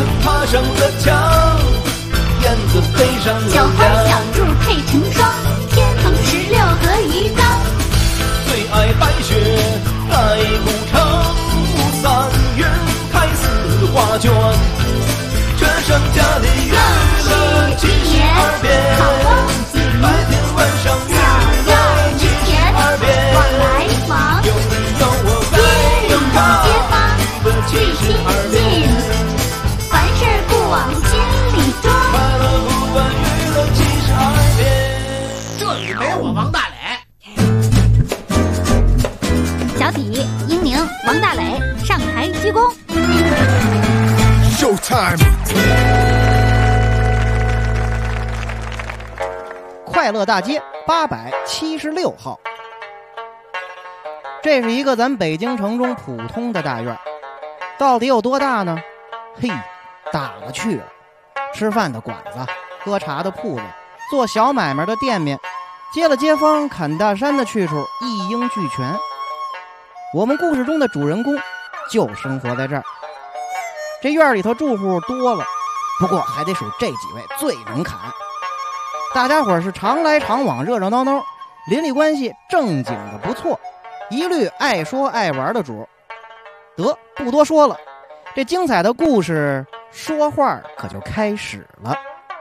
子爬上了墙，燕子飞上了小花小兔配成双，天蓬16和鱼缸。 最爱白雪盖古城，3月开4画卷，这剩下的娱乐72变，白天晚上娱乐72变， 往来往， 有你有我在街坊去 72 亲近，凡事不往心里装。 快乐不问娱乐72变。 这里没我王大磊。 小体、英宁、王大磊上台鞠躬。 Showtime！ 快乐大街876号，这是一个咱北京城中普通的大院，到底有多大呢？嘿，大了去了。吃饭的馆子，喝茶的铺子，做小买卖的店面，接了街坊砍大山的去处一应俱全。我们故事中的主人公就生活在这儿。这院里头住户多了，不过还得数这几位最能砍。大家伙是常来常往，热热闹闹，邻里关系正经的不错，一律爱说爱玩的主。得，不多说了，这精彩的故事说话可就开始了。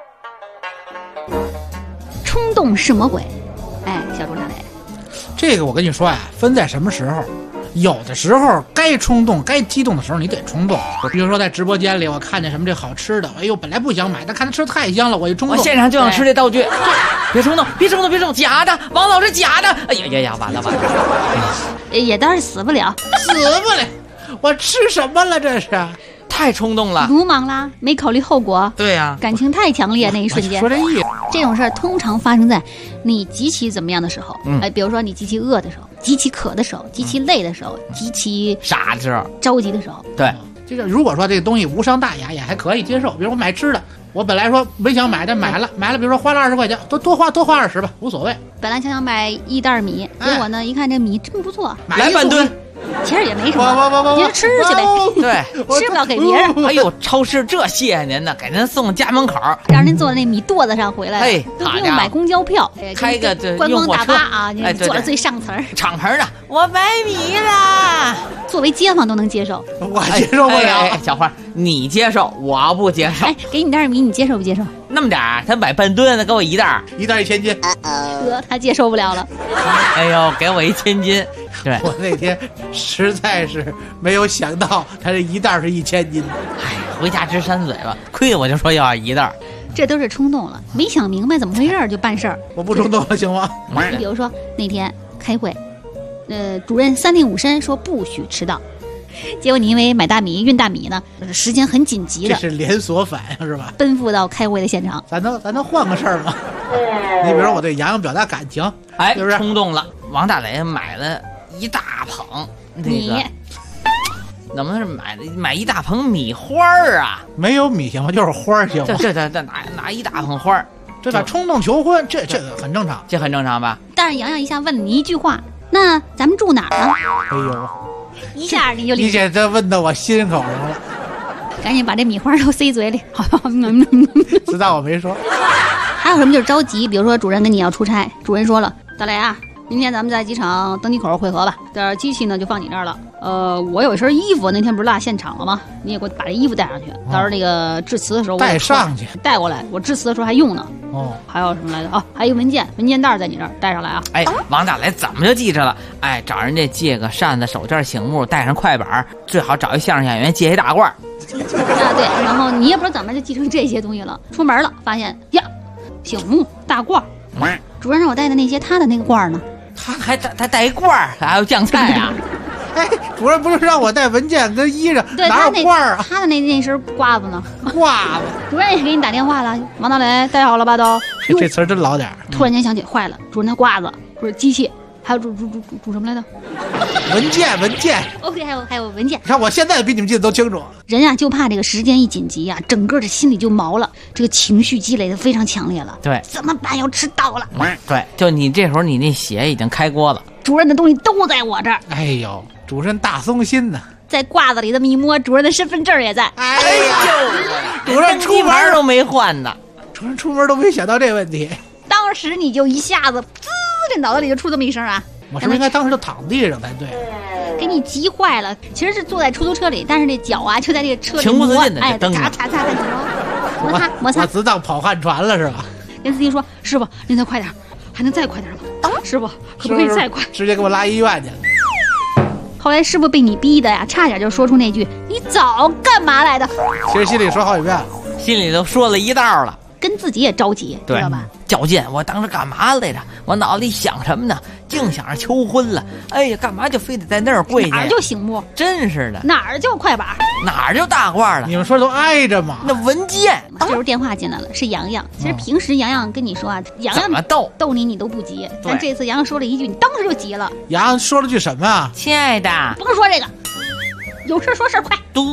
冲动是魔鬼。哎，小朱大磊， 这个我跟你说呀，分在什么时候。有的时候该冲动该激动的时候你得冲动，比如说在直播间里我看见什么这好吃的，哎呦本来不想买，但看他吃的太香了，我一冲动我现场就想吃这道具。别冲动别冲动别冲动，假的，王老师假的。哎呀呀呀，完了完了， 也当然死不了， 死不了，我吃什么了这是？ 太冲动了， 鲁莽啦，没考虑后果。 对呀， 感情太强烈，那一瞬间。 说这意思， 这种事儿通常发生在你极其怎么样的时候，比如说你极其饿的时候，极其渴的时候，极其累的时候，极其傻的时候， 着急的时候。 对， 这个如果说这个东西无伤大雅也还可以接受，比如我买吃的，我本来说没想买，但买了，比如说花了20块钱，多花20吧，无所谓。 本来想买1袋米，结果呢，一看这米真不错， 来半吨。 其实也没什么，您吃去呗。 对， 吃不了给别人。 哎呦，超市这谢谢您呢，给您送家门口， 让您坐在那米垛子上回来， 哎， 都不用买公交票， 开个这观光大巴啊， 哎， 坐在最上层， 敞篷的，我买米啦。 作为街坊都能接受， 我接受不了。 哎，小花，你接受，我不接受。 哎，给你袋米，你接受不接受？ 那么点儿，他买半吨的，给我1袋 ，1袋1000斤， 他接受不了了。 哎呦，给我1000斤。对， 我那天实在是没有想到，他这1袋是1000斤。 哎，回家直扇嘴巴，亏我就说要1袋。 这都是冲动了，没想明白怎么回事就办事儿。 我不冲动了行吗？ 你比如说那天开会，主任3令5申说不许迟到，结果你因为买大米运大米呢，时间很紧急的， 这是连锁反应是吧？ 奔赴到开会的现场。 咱能换个事儿吗？你比如说我对洋洋表达感情， 哎， 是不是冲动了？王大雷买了一大捧那个，怎么是买一大捧米花儿啊？ 没有米行吗？就是花儿行吗？ 这拿一大捧花儿， 这叫冲动求婚，这个很正常， 这很正常吧？ 但是洋洋一下问了你一句话，那咱们住哪儿呢？ 哎呦， 一下你就你这问到我心口上了， 赶紧把这米花都塞嘴里。 知道我没说。 还有什么就是着急，比如说主任跟你要出差，主任说了，大雷啊，明天咱们在机场登机口汇合吧，这机器呢就放你这儿了。我有一身衣服，那天不是落现场了吗？你也给我把这衣服带上去，到时候那个致辞的时候我带上去， 带过来，我致辞的时候还用呢。 哦， 还有什么来着？哦，还有文件袋在你这儿带上来啊。 哎，王大雷怎么就记着了？哎，找人家借个扇子、手绢、醒目，带上快板，最好找一相声演员借一大褂。 啊，对，然后你也不知道怎么就记成这些东西了。出门了，发现呀，醒目大褂，主任让我带的那些，他的那个褂呢？ 他还带一褂儿，还有酱菜啊！ 哎，主任不是让我带文件跟衣裳， 对， 哪有褂儿啊？ 他的那身褂子呢？ 褂子。 主任也给你打电话了，王大雷带好了吧都？ 这词儿真老点儿。 突然间想起，坏了，主任的褂子不是机器，还有煮什么来着？ 文件。 OK，还有文件。 你看我现在比你们记得都清楚。 人啊，就怕这个时间一紧急啊，整个这心里就毛了，这个情绪积累的非常强烈了。 对， 怎么办？要迟到了。 对，就你这会儿你那血已经开锅了。 主任的东西都在我这儿。 哎呦，主任大松心呢。 在褂子里这么一摸，主任的身份证也在。 哎呦，主任出门都没换呢， 主任出门都没想到这问题。 当时你就一下子，滋，这脑袋里就出这么一声啊！ 我是不是应该当时就躺地上才对？ 给你急坏了。其实是坐在出租车里，但是这脚啊就在这个车里情不自禁的哎， 蹬擦，摩擦。 我只当跑旱船了是吧？ 跟司机说：“师傅，您再快点，还能再快点吗？师傅，可不可以再快？” 直接给我拉医院去了。 后来师傅被你逼的呀，差点就说出那句“你早干嘛来的”。 其实心里说好几遍了， 心里都说了一道了， 跟自己也着急，知道吧？ 较劲，我当时干嘛来着？我脑子里想什么呢？净想着求婚了。哎呀，干嘛就非得在那儿跪下？ 哪儿就醒目， 真是的， 哪儿就快板， 哪儿就大褂了。 你们说都挨着嘛？ 那文件。 这时候电话进来了，是洋洋。其实平时洋洋跟你说啊，洋怎么洋逗你都不急，但这次洋洋说了一句，你当时就急了。 洋洋说了句什么啊？ 亲爱的， 不能说这个，有事说事快。 嘟，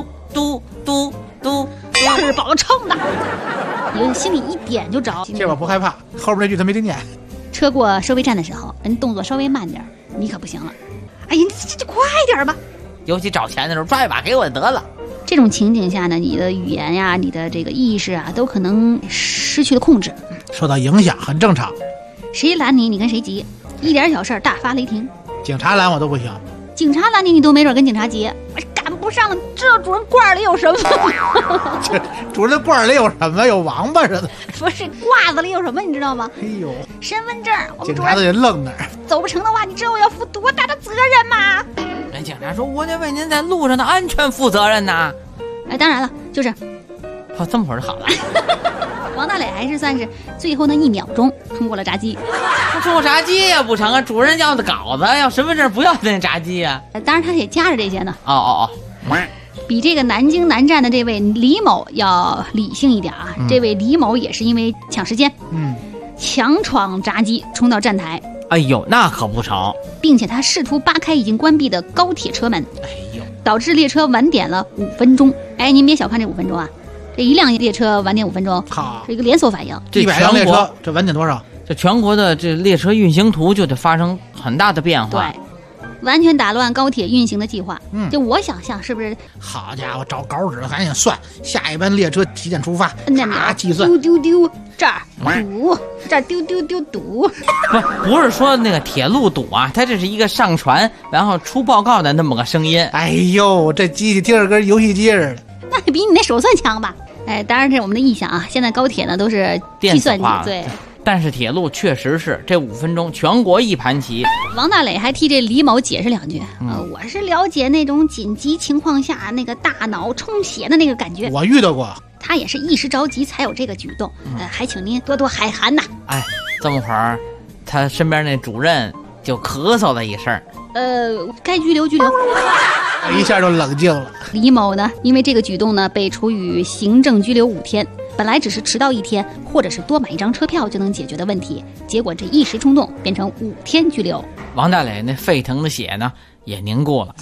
吃饱了撑的，你心里一点就着。 这我不害怕，后边那句他没听见。 车过收费站的时候，人动作稍微慢点，你可不行了。哎呀，你这快点吧！ 尤其找钱的时候，抓一把给我得了。 这种情景下呢，你的语言呀、你的这个意识啊，都可能失去了控制， 受到影响很正常。 谁拦你，你跟谁急，一点小事大发雷霆。 警察拦我都不行， 警察拦你，你都没准跟警察急。赶不上，知道主任褂里有什么吗？ 这主任褂里有什么？有王八似的。 不是褂子里有什么，你知道吗？ 哎呦， 身份证。我们主警察的任人愣那儿。 走不成的话，你知道我要负多大的责任吗？ 人警察说：“我得为您在路上的安全负责任呐。” 哎，当然了，就是哦，这么会儿就好了。 王大磊还是算是最后那1秒钟通过了闸机。 他通过闸机也不成啊，主任要的稿子，要身份证不要那闸机啊。 当然他也夹着这些呢。 哦， 比这个南京南站的这位李某要理性一点啊。这位李某也是因为抢时间，强闯闸机冲到站台。 哎呦，那可不成， 并且他试图扒开已经关闭的高铁车门， 哎呦， 导致列车晚点了5分钟。哎，您别小看这5分钟啊，这一辆列车晚点5分钟， 好， 是一个连锁反应。 这 100辆列车，这晚点多少？ 这全国的这列车运行图就得发生很大的变化。 对，完全打乱高铁运行的计划。就我想象是不是？ 好家伙，找稿纸赶紧算下一班列车几点出发， 那计算。 丢，这儿堵，这儿丢堵。 不是说那个铁路堵啊，它这是一个上传然后出报告的那么个声音。 哎呦，这机器听着跟游戏机似的。 那比你那手算强吧？哎，当然这是我们的臆想啊。现在高铁呢都是计算机，对。 但是铁路确实是这5分钟全国一盘棋。 王大磊还替这李某解释2句。我是了解那种紧急情况下那个大脑充血的那个感觉。 我遇到过。 他也是一时着急才有这个举动。还请您多多海涵呐。 哎，这么会儿，他身边那主任就咳嗽了一声。 该拘留。 一下就冷静了。 李某呢，因为这个举动呢，被处以行政拘留5天。本来只是迟到1天，或者是多买一张车票就能解决的问题，结果这一时冲动变成5天拘留。 王大磊那沸腾的血呢，也凝固了。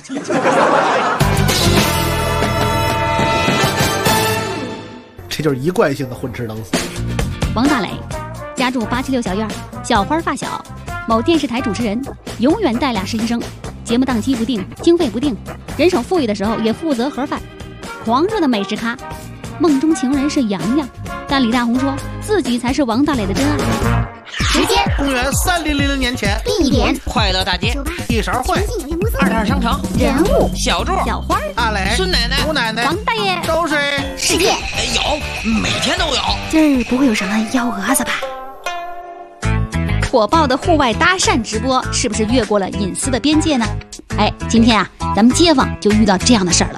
这就是一贯性的混吃等死。 王大磊，家住876小院，小花发小，某电视台主持人，永远带俩实习生，节目档期不定，经费不定，人手富裕的时候也负责盒饭，狂热的美食咖。梦中情人是杨洋，但李大红说自己才是王大磊的真爱。 时间： 公元3000年前。 地点： 快乐大街。 一勺烩。 22商场。 人物： 小柱、 小花、 阿磊、 孙奶奶、 吴奶奶、 王大爷。 都是事件： 有，每天都有。 今儿不会有什么幺蛾子吧？火爆的户外搭讪直播是不是越过了隐私的边界呢？哎，今天啊，咱们街坊就遇到这样的事儿了。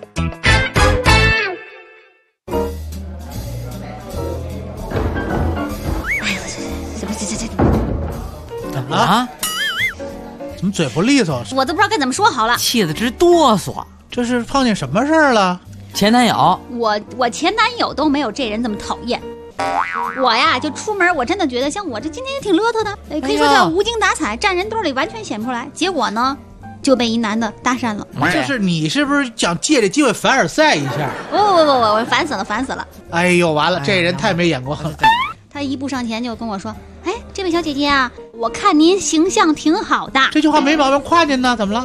怎么了？怎么嘴不利索？ 我都不知道该怎么说好了， 气得直哆嗦。 这是碰见什么事儿了？ 前男友， 我前男友都没有这人这么讨厌。我呀，就出门，我真的觉得像我这今天也挺邋遢的，可以说叫无精打采，站人堆里完全显不出来。结果呢，就被一男的搭讪了。 就是你是不是想借这机会凡尔赛一下？ 不，我烦死了。 哎呦，完了，这人太没眼光了。 他一步上前就跟我说：“哎，这位小姐姐啊，我看您形象挺好的。” 这句话没毛病，夸您呢，怎么了？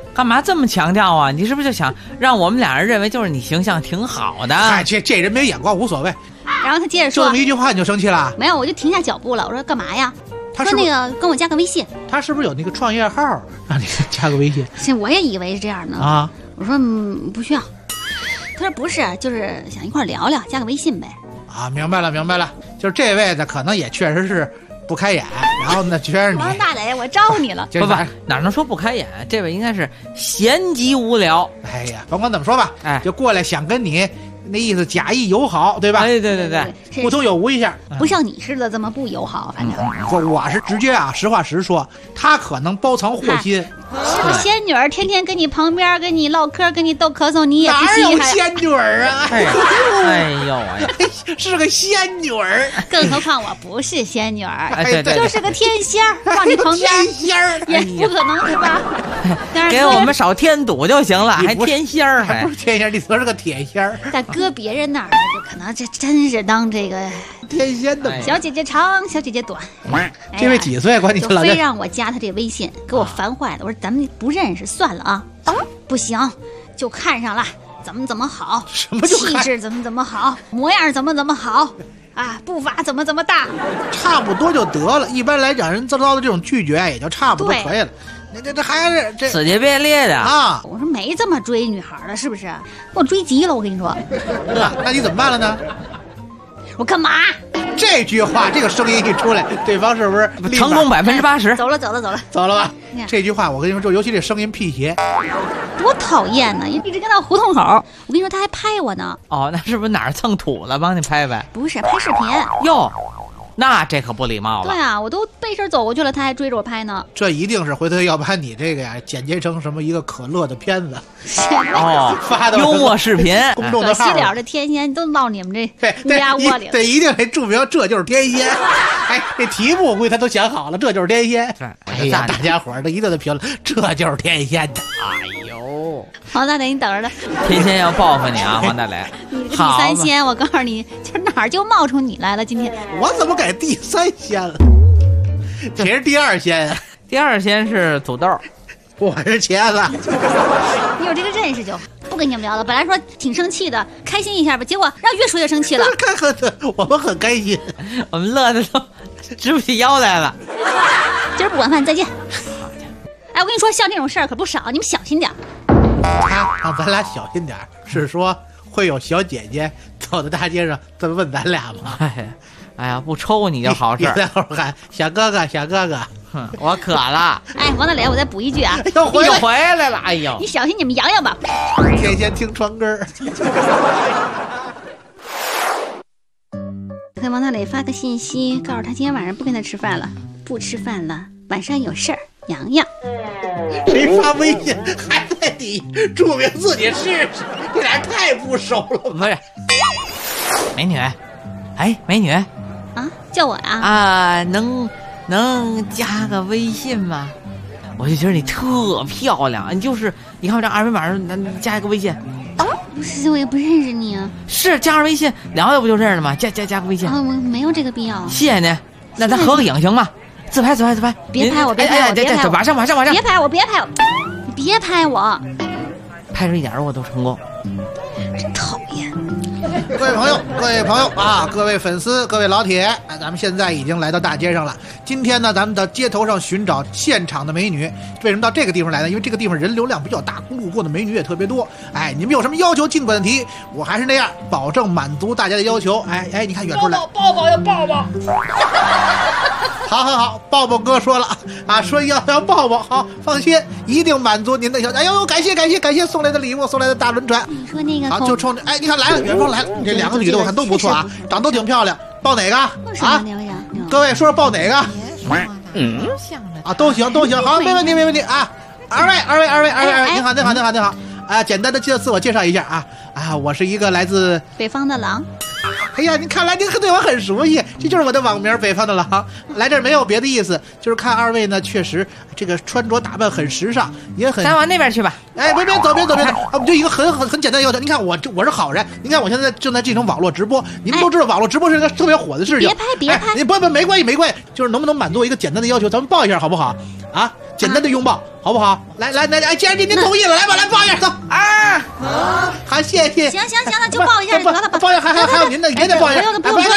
干嘛这么强调啊？你是不是就想让我们俩人认为就是你形象挺好的？ 哎，这人没眼光无所谓。 然后他接着说， 就这么一句话你就生气了？ 没有，我就停下脚步了。我说干嘛呀？说他是不是那个跟我加个微信。 他是不是有那个创业号让你加个微信？ 是，我也以为是这样的啊。 我说不需要。他说不是，就是想一块聊聊，加个微信呗。 啊，明白了，就是这位呢，可能也确实是不开眼，然后呢，觉得你王大磊，我招你了。 不， 哪能说不开眼？这位应该是闲极无聊。 哎呀，甭管怎么说吧， 哎， 就过来想跟你那意思假意友好，对吧？ 哎，对， 互通有无一下， 不像你似的这么不友好，反正。 我是直接啊，实话实说，他可能包藏祸心。 是个仙女儿，天天跟你旁边跟你唠嗑，跟你逗咳嗽，你也不哪稀罕。 有仙女儿啊？ 哎呦哎， 是个仙女儿。 更何况我不是仙女儿， 对， 就是个天仙儿，放你旁边天仙儿也不可能是吧？ 给我们少添堵就行了，还天仙儿， 还不是天仙儿，你说是个铁仙儿。 但搁别人那儿，就可能这真是当这个天仙的小姐姐长，小姐姐短。 这位几岁？管你就非让我加他这微信，给我烦坏了。我说咱们不认识算了啊，不行，就看上了，怎么好， 什么就气质怎么好，模样怎么好啊，步伐怎么大， 差不多就得了。一般来讲，人遭到的这种拒绝也就差不多可以了。这还是这死乞白咧的啊！ 我说没这么追女孩的，是不是？给我追急了，我跟你说。 那你怎么办了呢？ 我干嘛？ 这句话，这个声音一出来，对方是不是成功80%？ 走了吧。这句话我跟你说，就尤其这声音辟邪， 多讨厌呢！一直跟到胡同口。我跟你说，他还拍我呢。 哦，那是不是哪儿蹭土了？帮你拍拍？ 不是，拍视频。 哟，那这可不礼貌了。 对啊，我都背身走过去了，他还追着我拍呢。 这一定是回头要把你这个呀剪接成什么一个可乐的片子哦， 发到幽默视频， 公众的号。 可惜了，这天仙都闹你们这乌鸦窝里了。 对，一定得注明这就是天仙。哎，这题目我估计他都想好了，这就是天仙。哎呀，大家伙儿都一定得评论，这就是天仙的。 哎呦， 王大磊，你等着的， 天仙要报复你啊，王大磊。 你这个第三仙，我告诉你，就哪儿就冒出你来了。今天我怎么改第三仙了？谁是第二仙？ 第二仙是土豆， 我是茄子。 你有这个认识就不跟你们聊了。本来说挺生气的，开心一下吧，结果让越说越生气了。 我们很开心， 我们乐的都直不起腰来了。 今儿不管饭，再见。哎，我跟你说，像这种事儿可不少，你们小心点。 让咱俩小心点，是说会有小姐姐走在大街上这么问咱俩吗？ 哎呀，不抽你就好事。 在后边喊小哥哥，小哥哥， 我渴了。 哎，王大磊，我再补一句啊， 又回来了。哎呦， 你小心你们洋洋吧。 天天听床根儿。 给王大磊发个信息，告诉他今天晚上不跟他吃饭了，不吃饭了，晚上有事儿。洋洋， 谁发微信还在你注明自己试试？这俩太不熟了。 不是，美女，哎，美女啊，叫我呀？ 啊，能加个微信吗？我就觉得你特漂亮，你就是你看我这二维码，能加一个微信。 不是，我也不认识你啊。 是加上微信聊聊不就认识了吗？加个微信啊，我没有这个必要。 谢谢您，那咱合个影行吗？自拍， 别拍我，别拍我，别拍我， 马上， 别拍我，别拍我，你别拍我， 拍出一点我都成功， 真讨厌。 各位朋友啊，各位粉丝，各位老铁，咱们现在已经来到大街上了。今天呢，咱们到街头上寻找现场的美女。为什么到这个地方来呢？因为这个地方人流量比较大，路过的美女也特别多。哎，你们有什么要求尽管提，我还是那样，保证满足大家的要求。哎，你看远处来， 抱抱要抱抱。 好，抱抱哥说了啊，说要抱抱，好，放心，一定满足您的要求。哎呦，感谢送来的礼物，送来的大轮船。 你说那个好，就冲着，哎，你看来了，远方来了，这两个女的我看都不错啊，长都挺漂亮。抱哪个啊？各位说说抱哪个？啊，都行，好，没问题啊。二位，您好。啊，简单的自我介绍一下啊，我是一个来自北方的狼。 哎呀，看来您对我很熟悉，这就是我的网名北方的狼。来这儿没有别的意思，就是看二位呢，确实这个穿着打扮很时尚，也很。 咱往那边去吧。 哎，别走，我们就一个很简单的要求。您看我是好人，您看我现在正在进行网络直播，您们都知道网络直播是一个特别火的事情。 别拍， 你不没关系，就是能不能满足我一个简单的要求，咱们报一下好不好？ 啊，简单的拥抱，好不好？来，既然您同意了，来吧，来抱一下，走啊！好，谢谢。 行，那就抱一下就得了吧。 抱一下，还有您的，也得抱一下。 不用，来，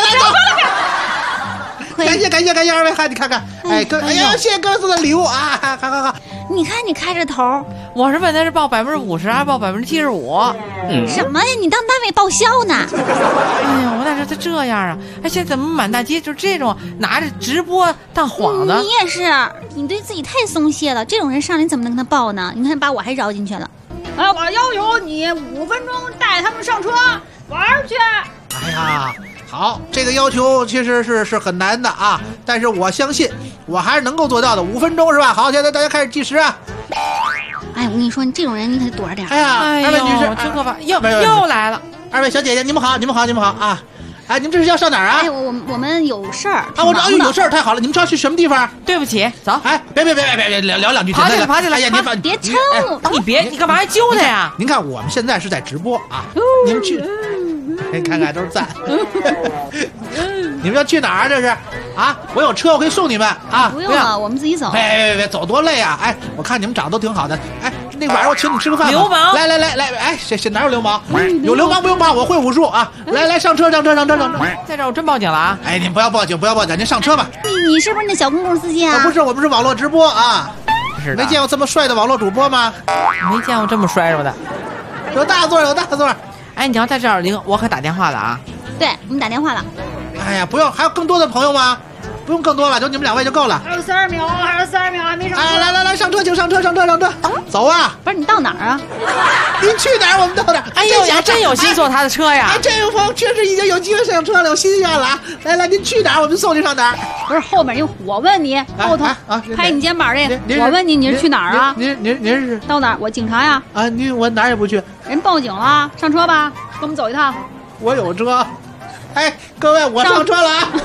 感谢二位，你看看，哎呀，谢谢各位送的礼物啊！好。 你看你开着头， 我是问他是报50%还是报75%？ 什么呀？你当单位报销呢？ 哎呀，我哪知道他这样啊！哎，现在怎么满大街就这种拿着直播当幌子？ 你也是，你对自己太松懈了。这种人上来你怎么能跟他报呢？你看把我还绕进去了。我要求你5分钟带他们上车玩去。 哎呀。好，这个要求其实是很难的啊，但是我相信我还是能够做到的。5分钟是吧？好，现在大家开始计时啊！ 哎，我跟你说，你这种人你可得躲着点。 哎呀，二位女士， 真可怕，又来了！ 二位小姐姐，你们好啊！哎，你们这是要上哪儿啊？ 哎，我们有事儿啊！我这有事儿，太好了！你们知道去什么地方？ 对不起，走。 哎，别聊两句。 爬起来！ 哎呀，你别撑我！ 你干嘛还揪他呀？ 您看我们现在是在直播啊，你们去。看看都是赞，你们要去哪儿？这是啊，我有车，我可以送你们啊。 不用了，我们自己走。 别，走多累啊！哎，我看你们长得都挺好的。哎，那晚上我请你吃个饭吧。 流氓！ 来，哎，谁哪有流氓？有流氓不用怕，我会武术啊！来，上车！ 在这我真报警了啊！ 哎，你不要报警，您上车吧。 你是不是那小公共司机啊？ 不是，我们是网络直播啊。 是的。 没见过这么帅的网络主播吗？ 没见过这么摔着的。 有大座。 哎，你要在这儿，我可打电话了啊！ 对，我们打电话了。 哎呀，不用，还有更多的朋友吗？不用更多了，就你们2位就够了。 还有32秒，还没上车。 哎，来，上车，请上车，走啊！ 不是你到哪儿啊？ 您去哪儿我们到哪儿。 哎呦，真有心坐他的车呀！ 哎，这位朋友确实已经有机会上车了，有心愿了啊！来，您去哪儿我们送您上哪儿。 不是后面我问你，后头拍你肩膀这个，我问你是去哪儿啊？ 您是到哪儿？我警察呀。 啊，我哪儿也不去。 人报警了，上车吧，跟我们走一趟。 我有车。哎，各位，我上车了啊！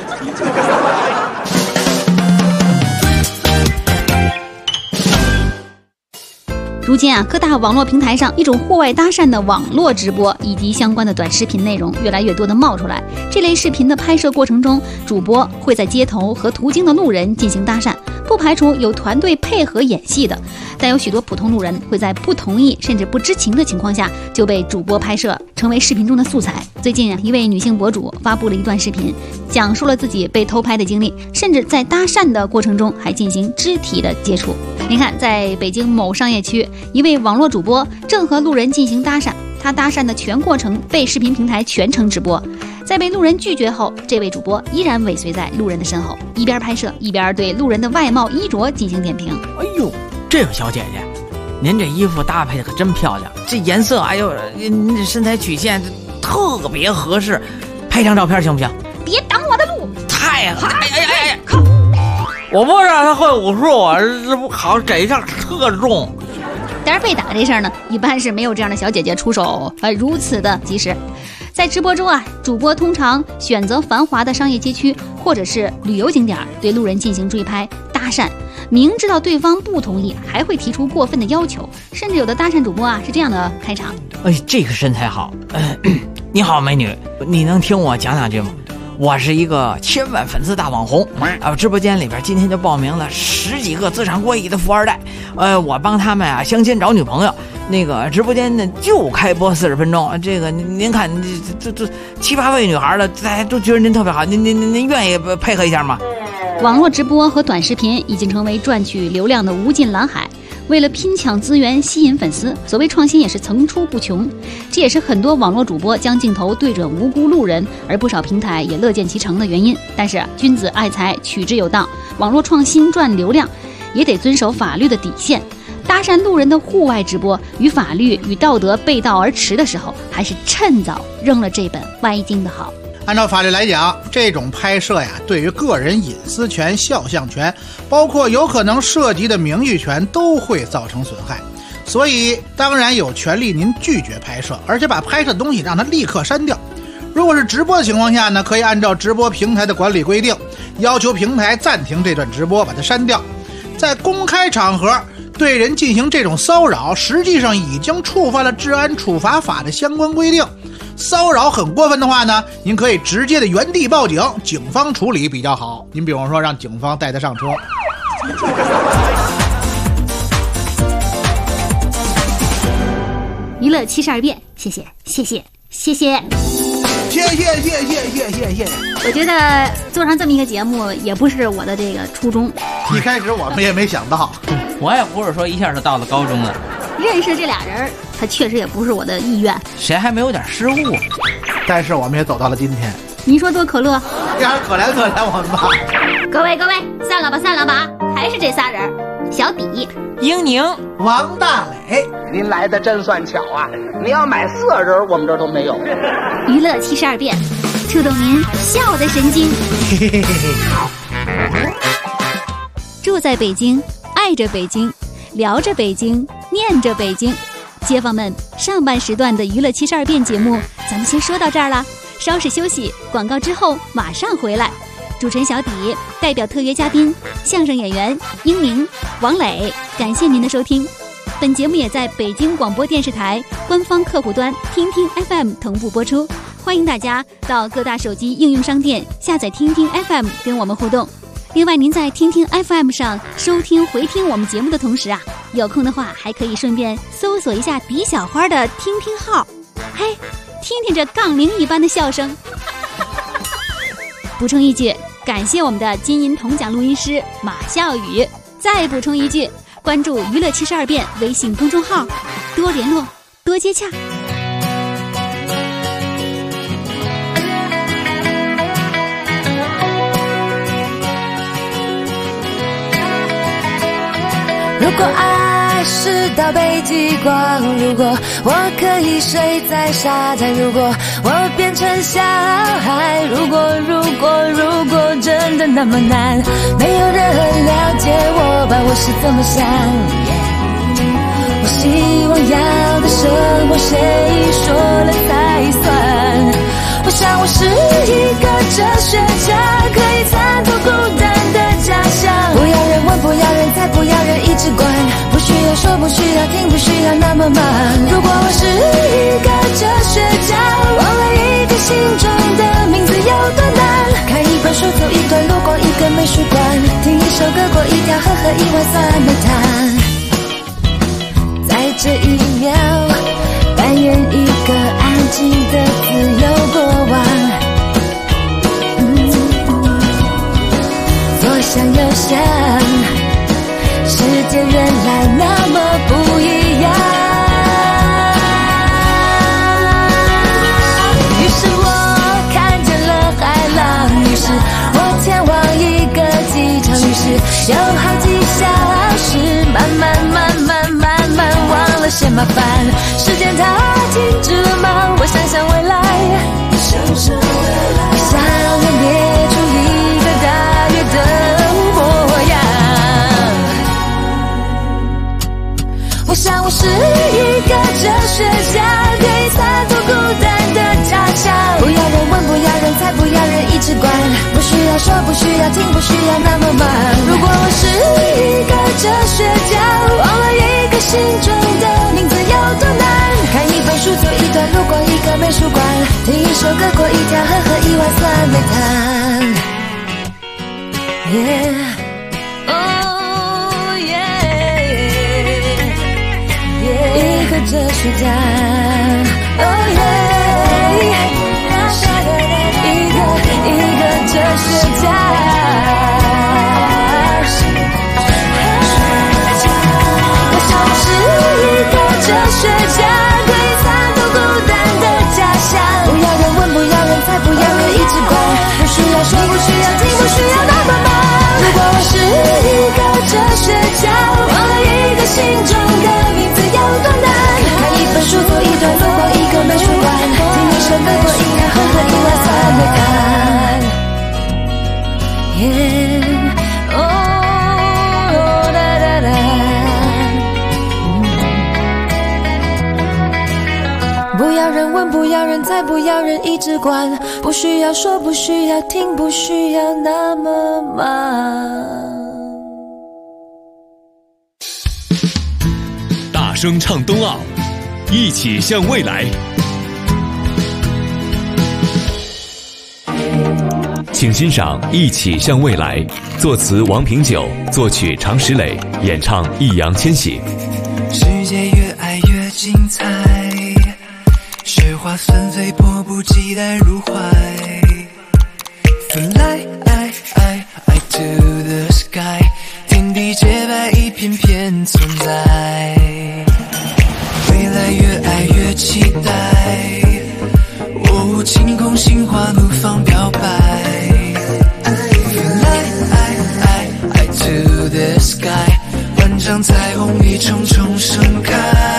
如今啊，各大网络平台上一种户外搭讪的网络直播以及相关的短视频内容越来越多的冒出来。这类视频的拍摄过程中，主播会在街头和途经的路人进行搭讪，不排除有团队配合演戏的，但有许多普通路人会在不同意甚至不知情的情况下就被主播拍摄，成为视频中的素材。最近啊，一位女性博主发布了一段视频，讲述了自己被偷拍的经历，甚至在搭讪的过程中还进行肢体的接触。你看，在北京某商业区，一位网络主播正和路人进行搭讪，他搭讪的全过程被视频平台全程直播。在被路人拒绝后，这位主播依然尾随在路人的身后，一边拍摄一边对路人的外貌衣着进行点评。 哎呦，这位小姐姐，您这衣服搭配的可真漂亮，这颜色哎呦，您这身材曲线特别合适，拍张照片行不行？ 别挡我的路！ 太好！哎！靠！我不知道他会武术啊，这不好这一下特重。 但是被打这事儿呢，一般是没有这样的小姐姐出手如此的及时。在直播中啊，主播通常选择繁华的商业街区或者是旅游景点，对路人进行追拍搭讪，明知道对方不同意，还会提出过分的要求，甚至有的搭讪主播啊是这样的开场： 哎，这个身材好，你好美女，你能听我讲两句吗？我是一个1000万粉丝大网红啊！直播间里边今天就报名了10几个资产过亿的富二代，我帮他们啊相亲找女朋友。那个直播间呢就开播40分钟，这个您看这7、8位女孩了，大家都觉得您特别好，您愿意配合一下吗？ 网络直播和短视频已经成为赚取流量的无尽蓝海。为了拼抢资源吸引粉丝，所谓创新也是层出不穷。这也是很多网络主播将镜头对准无辜路人，而不少平台也乐见其成的原因。但是君子爱财，取之有道，网络创新赚流量也得遵守法律的底线。搭讪路人的户外直播与法律与道德背道而驰的时候，还是趁早扔了这本歪经的好。 按照法律来讲，这种拍摄呀，对于个人隐私权、肖像权，包括有可能涉及的名誉权，都会造成损害。所以，当然有权利您拒绝拍摄，而且把拍摄的东西让它立刻删掉。如果是直播的情况下呢，可以按照直播平台的管理规定，要求平台暂停这段直播，把它删掉。在公开场合对人进行这种骚扰，实际上已经触犯了治安处罚法的相关规定。骚扰很过分的话呢，您可以直接的原地报警，警方处理比较好。您比方说让警方带他上车。 娱乐72变，谢谢。我觉得做上这么一个节目也不是我的这个初衷， 一开始我们也没想到， 我也不是说一下就到了高中了。 认识这俩人，他确实也不是我的意愿， 谁还没有点失误？ 但是我们也走到了今天。 你说多可乐？ 让人可怜我们吧。 各位，散了吧，还是这仨人：小底、 英宁、 王大磊。 您来的真算巧啊！你要买4人，我们这儿都没有。 娱乐72变，触动您笑的神经。住在北京，爱着北京，聊着北京，念着北京。街坊们，上半时段的娱乐72变节目，咱们先说到这儿了。稍事休息，广告之后马上回来。主持人小底代表特约嘉宾相声演员英宁、王磊，感谢您的收听。本节目也在北京广播电视台官方客户端听听 FM 同步播出，欢迎大家到各大手机应用商店下载听听 FM 跟我们互动。另外，您在听听 FM 上收听回听我们节目的同时啊，有空的话还可以顺便搜索一下迪小花的听听号，嘿，听听这杠铃一般的笑声。补充一句，感谢我们的金银铜奖录音师马笑宇。再补充一句，关注娱乐72变微信公众号，多联络，多接洽。 如果爱是道北极光，如果我可以睡在沙滩，如果我变成小孩，如果真的那么难，没有人了解我吧，我是怎么想。我希望要的生活谁说了才算。我想我是一个哲学家，可以参透孤单的假象。不要人问，不要人猜，不要人一直管，不需要说，不需要听，不需要那么忙。如果我是一个哲学家，忘了一个心中的名字有多难。看一本书，走一段路，逛一个美术馆，听一首歌，过一条河，喝一碗酸梅汤。在这一秒扮演一个安静的自由国王，左想右想，世界原来那么不一样。于是我看见了海浪，于是我前往一个机场，于是有好几小时慢慢忘了些麻烦，时间它停止了吗？我想象未来，我想要列出一个大约的模样。我想我是一个哲学家，可以参透孤单的假象。不要人问，不要人猜，不要人一直管，不需要说，不需要听，不需要那么忙。如果我是一个哲学家，忘了一个心中的名字有多难。看一本书，走一段路，逛一个美术馆，听一首歌，过一条河，喝一碗酸梅汤。一个哲学家，一个哲学家。我想我是一个哲学家，可以参透孤单的假象。不要人问，不要人猜，不要人一直管，不需要说，不需要听，不需要那么忙。如果我是一个哲学家，忘了一个心中的名字有多难。看一本书，走一段路，逛一个美术馆，听一首歌，过一条河，喝一碗酸梅汤。不要人问，不要人猜，不要人一直管，不需要说，不需要听，不需要那么忙。 大声唱冬奥，一起向未来。请欣赏《一起向未来》，作词王平久，作曲常石磊，演唱易烊千玺。 世界越爱越精彩。 花纷飞，迫不及待入怀。Fly to the sky， 天地洁白，一片片存在。未来越爱越期待，哦，晴空心花怒放表白。Fly to the sky， 万丈彩虹一重重盛开。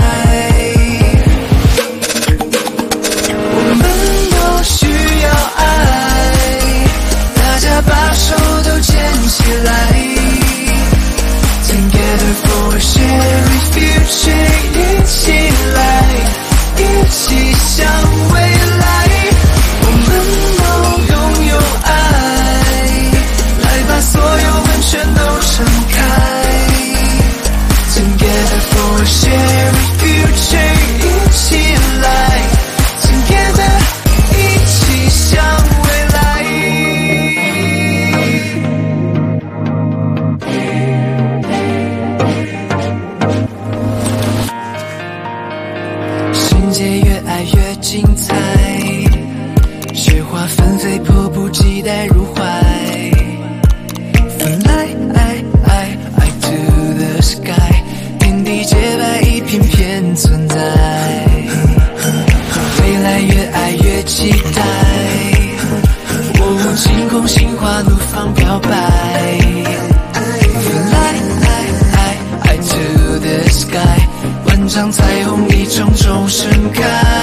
我们都需要爱，大家把手都牵起来。Together for a shared future， 一起来，一起向未来。我们都拥有爱，来把所有门全都敞开。Together for a shared future， 一起来 Together， 一起向未来。世界越爱越精彩，雪花纷飞，迫不及待入怀。Fly to the sky， 天地洁白，一片片存在。未来越爱越期待，哦，晴空心花怒放表白。Fly to the sky， 万丈彩虹一重重盛开。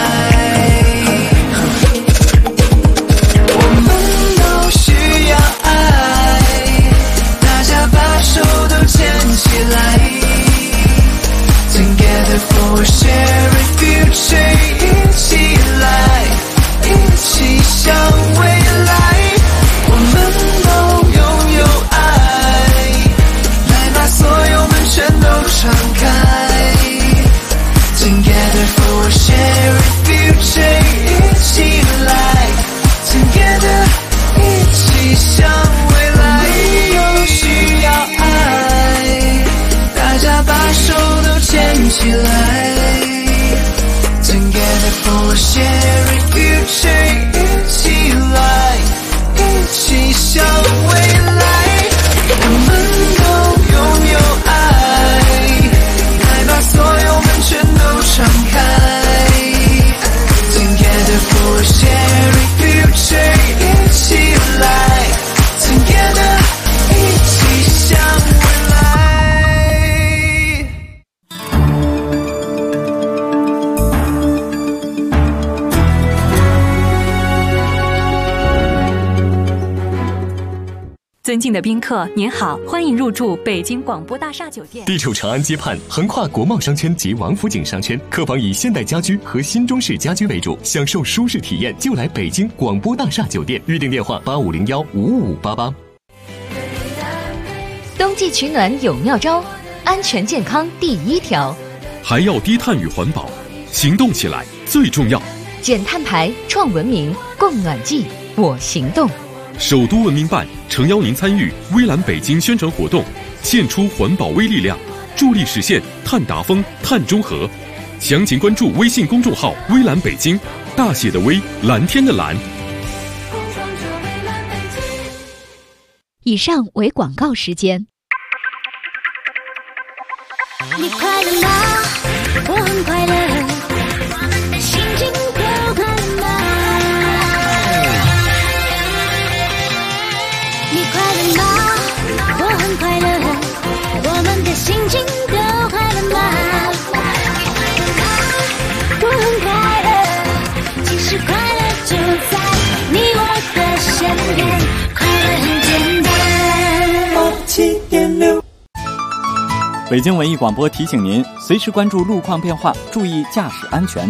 我们都需要爱，大家把手都牵起来。Together for a shared future， 一起来，一起向未来。我们都拥有爱，来把所有门全都敞开。Together for a shared future， 一起来 Together， 一起向未来。都需要爱，大家把手都牵起来。Together for a shared future， 一起来，一起向未来。我们都拥有爱，来把所有门全都敞开。Together for a shared future， 一起来 Together， 一起向未来。 尊敬的宾客，您好，欢迎入住北京广播大厦酒店。 地处长安街畔，横跨国贸商圈及王府井商圈，客房以现代家居和新中式家居为主，享受舒适体验就来北京广播大厦酒店。预订电话85015588。 冬季取暖有妙招，安全健康第一条， 还要低碳与环保，行动起来最重要。 减碳排，创文明，供暖季，我行动。 首都文明办诚邀您参与微蓝北京宣传活动，献出环保微力量，助力实现碳达峰、碳中和。详情关注微信公众号“微蓝北京”，大写的微，蓝天的蓝。 以上为广告时间。 你快乐吗？我很快乐，心情都快乐吗？你快乐吗？我很快乐，我们的心情都快乐吗？我很快乐，其实快乐就在你我的身边，快乐很简单。7.6 北京文艺广播提醒您，随时关注路况变化，注意驾驶安全。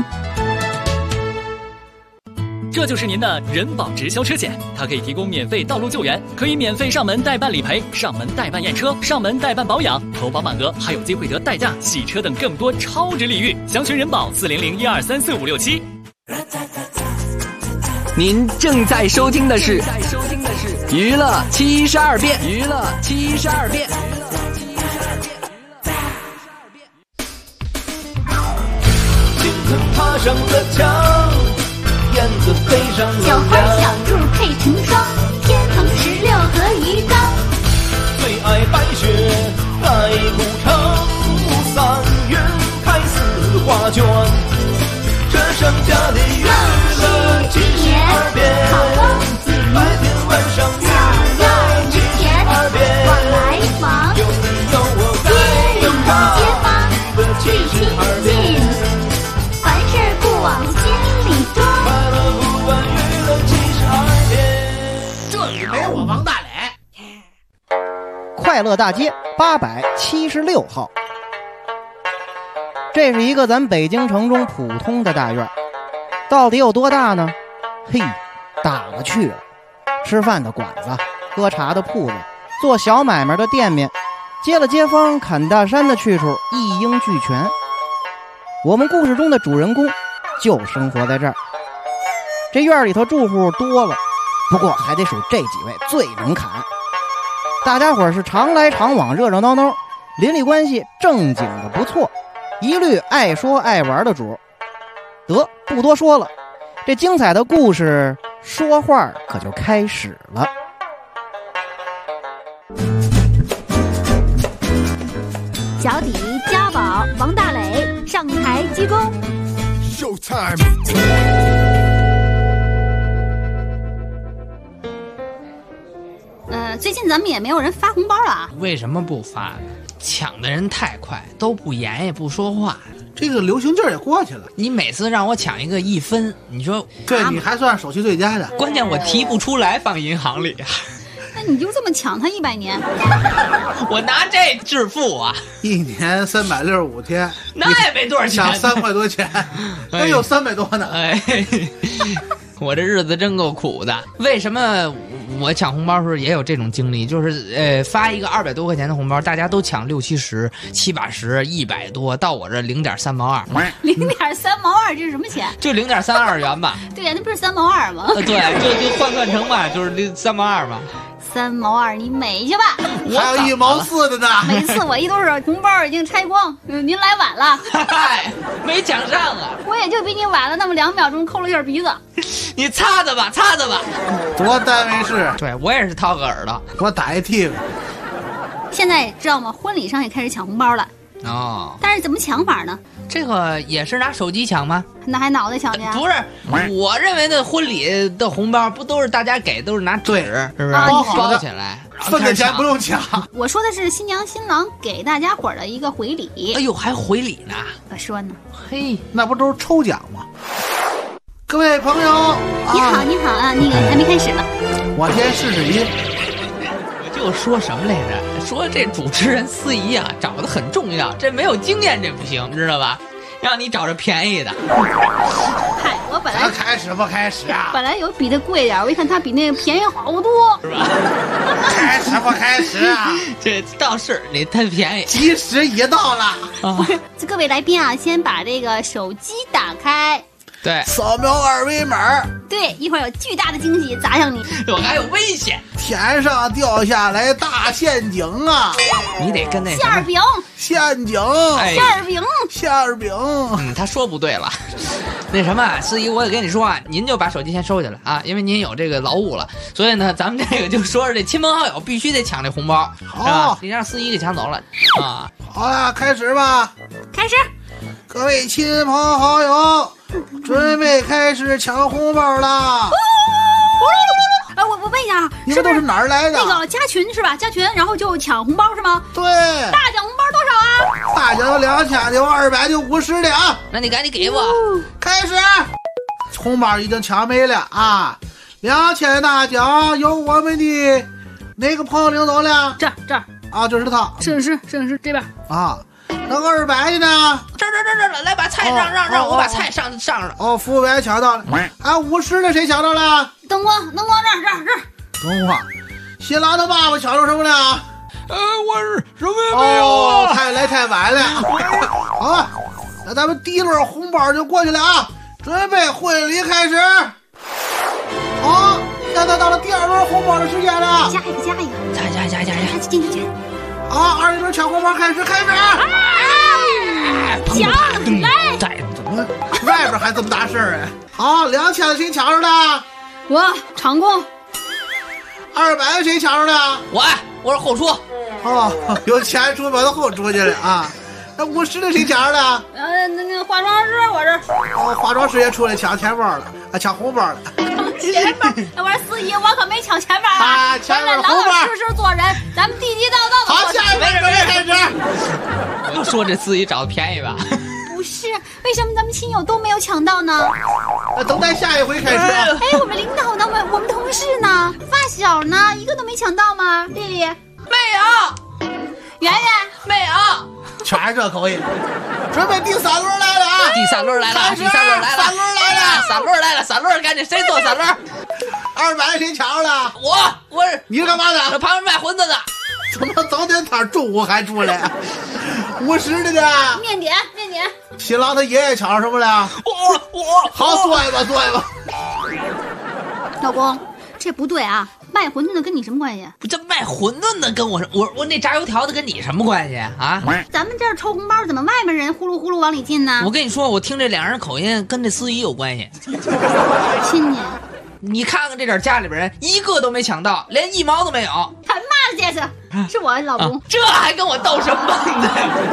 这就是您的人保直销车险，它可以提供免费道路救援，可以免费上门代办理赔、上门代办验车、上门代办保养，投保满额还有机会得代驾、洗车等更多超值礼遇。详询人保40012345667。 您正在收听的是娱乐72变，娱乐72变。 爬上了墙， 画卷，这剩下的娱乐72变，白天晚上娱乐72变，有你有我该有他的72变， 凡事不往心里装， 快乐不完娱乐72变， 这里没我王大磊。 快乐大街876号，这是一个咱北京城中普通的大院，到底有多大呢？嘿，大了去了。吃饭的馆子，喝茶的铺子，做小买卖的店面，接了街坊砍大山的去处，一应俱全。我们故事中的主人公就生活在这儿。这院里头住户多了，不过还得数这几位最能砍。大家伙是常来常往，热热闹闹，邻里关系正经的不错，一律爱说爱玩的主。得，不多说了，这精彩的故事说话可就开始了。 脚底家宝王大磊上台鞠躬。 Showtime。 最近咱们也没有人发红包了啊？ 为什么不发？抢的人太快，都不言也不说话。 这个流行劲儿也过去了。 你每次让我抢一个1分，你说对你还算手气最佳的。 关键我提不出来，放银行里啊。 那你就这么抢他100年？ 我拿这致富啊 ！1年365天， 那也没多少钱， 抢3块多钱，那有300多呢。 哎，我这日子真够苦的。为什么我抢红包的时候也有这种经历？就是发一个200多块钱的红包，大家都抢60、70、70、80、100多，到我这0.3毛2。 0.3毛2，这是什么钱？ 就0.32元吧。 对呀，那不是3毛2吗？ 对，就换算成嘛，就是3毛2嘛。 3毛2，你美去吧。 还有1毛4的呢。 每次我一都是红包已经拆光，您来晚了。 嗨，没抢上啊。 我也就比你晚了那么2秒钟，抠了一下鼻子。 你擦擦吧，擦擦吧。 多单位是。 对，我也是掏个耳朵， 我打一屁股。 现在知道吗？婚礼上也开始抢红包了。 哦。 但是怎么抢法呢？ 这个也是拿手机抢吗？ 那还脑袋抢去？ 不是，我认为的婚礼的红包不都是大家给，都是拿纸，是不是？包起来， 分的钱不用抢。 我说的是新娘新郎给大家伙的一个回礼。 哎呦，还回礼呢？ 可说呢。 嘿， 那不都是抽奖吗？各位朋友， 你好，你好啊，那个还没开始呢。 我先试试音。 我就说什么来着？说这主持人司仪啊，找的很重要，这没有经验这不行，知道吧？让你找着便宜的。 嗨，我本来开始不开始啊？ 本来有比他贵点，我一看他比那个便宜好多， 是吧？ 开始不开始啊？ 这倒是你太便宜， 吉时已到了。 不是，各位来宾啊，先把这个手机打开。 对， 扫描2维码。 对，一会儿有巨大的惊喜砸向你。 我还有危险， 天上掉下来大陷阱啊！ 你得跟那馅儿饼， 陷阱， 馅儿饼， 馅儿饼。 他说不对了。那什么，司仪，我也跟你说啊，您就把手机先收起来啊，因为您有这个劳务了。所以呢，咱们这个就说是这亲朋好友必须得抢这红包，是吧？你让司仪给抢走了啊！ 好了，开始吧。 开始。 各位亲朋好友，准备开始抢红包啦！ 我问一下啊， 你们都是哪儿来的？ 那个加群是吧？加群，然后就抢红包是吗？ 对。 大奖红包多少啊？ 大奖有2000的，有200的，有50的啊！ 那你赶紧给我。 开始，红包已经抢没了啊！2000大奖由我们的哪个朋友领走了？ 这儿啊，就是他。 摄影师这边啊。那个200的呢？ 这，来把菜让我把菜上了。 哦，服务员抢到了。啊，50的谁抢到了？ 灯光这儿。 灯光，新郎的爸爸抢到什么了？ 我是什么也没有啊！ 太晚了。好了，那咱们第一轮红包就过去了啊！准备婚礼开始。好，现在到了第2轮红包的时间了。 加一个， 加！ 进。 好，2轮抢红包开始。 抢来！ 怎么外边还这么大事儿啊？好，2000的谁抢着的？ 我场控。 200的谁抢着的？ 我是后厨。 哦，有前厨把他后厨去了啊！ 那50的谁抢了？ 那化妆师我这。 化妆师也出来抢钱包了，抢红包了。 钱包，我说司仪，我可没抢钱包啊！抢老老实实做人，咱们地地道道的。 好，下一位准备开始。 我又说这司仪找的便宜吧？ 不是，为什么咱们亲友都没有抢到呢？ 等待下一回开始。 哎，我们领导呢？我们同事呢？发小呢？一个都没抢到吗？丽丽没有， 圆圆没有。 全是这口音。准备第3轮来了啊！ 第3轮来了，第3轮来了 ，3轮来了 ，3轮来了，3轮，赶紧谁做3轮 ？200谁抢了？ 我你是干嘛的？ 我旁边卖馄饨的。 怎么早点摊中午还出来？50的呢？ 面点。 新郎他爷爷抢什么了？ 我好做一把。 老公，这不对啊！卖馄饨的跟你什么关系？ 这卖馄饨的跟我什我那炸油条的跟你什么关系啊？ 咱们这儿抽红包，怎么外面人呼噜呼噜往里进呢？ 我跟你说，我听这2人口音跟这司仪有关系。 亲家， 你看看这点家里边人，一个都没抢到，连1毛都没有。 他妈的这是我老公， 这还跟我斗什么呢？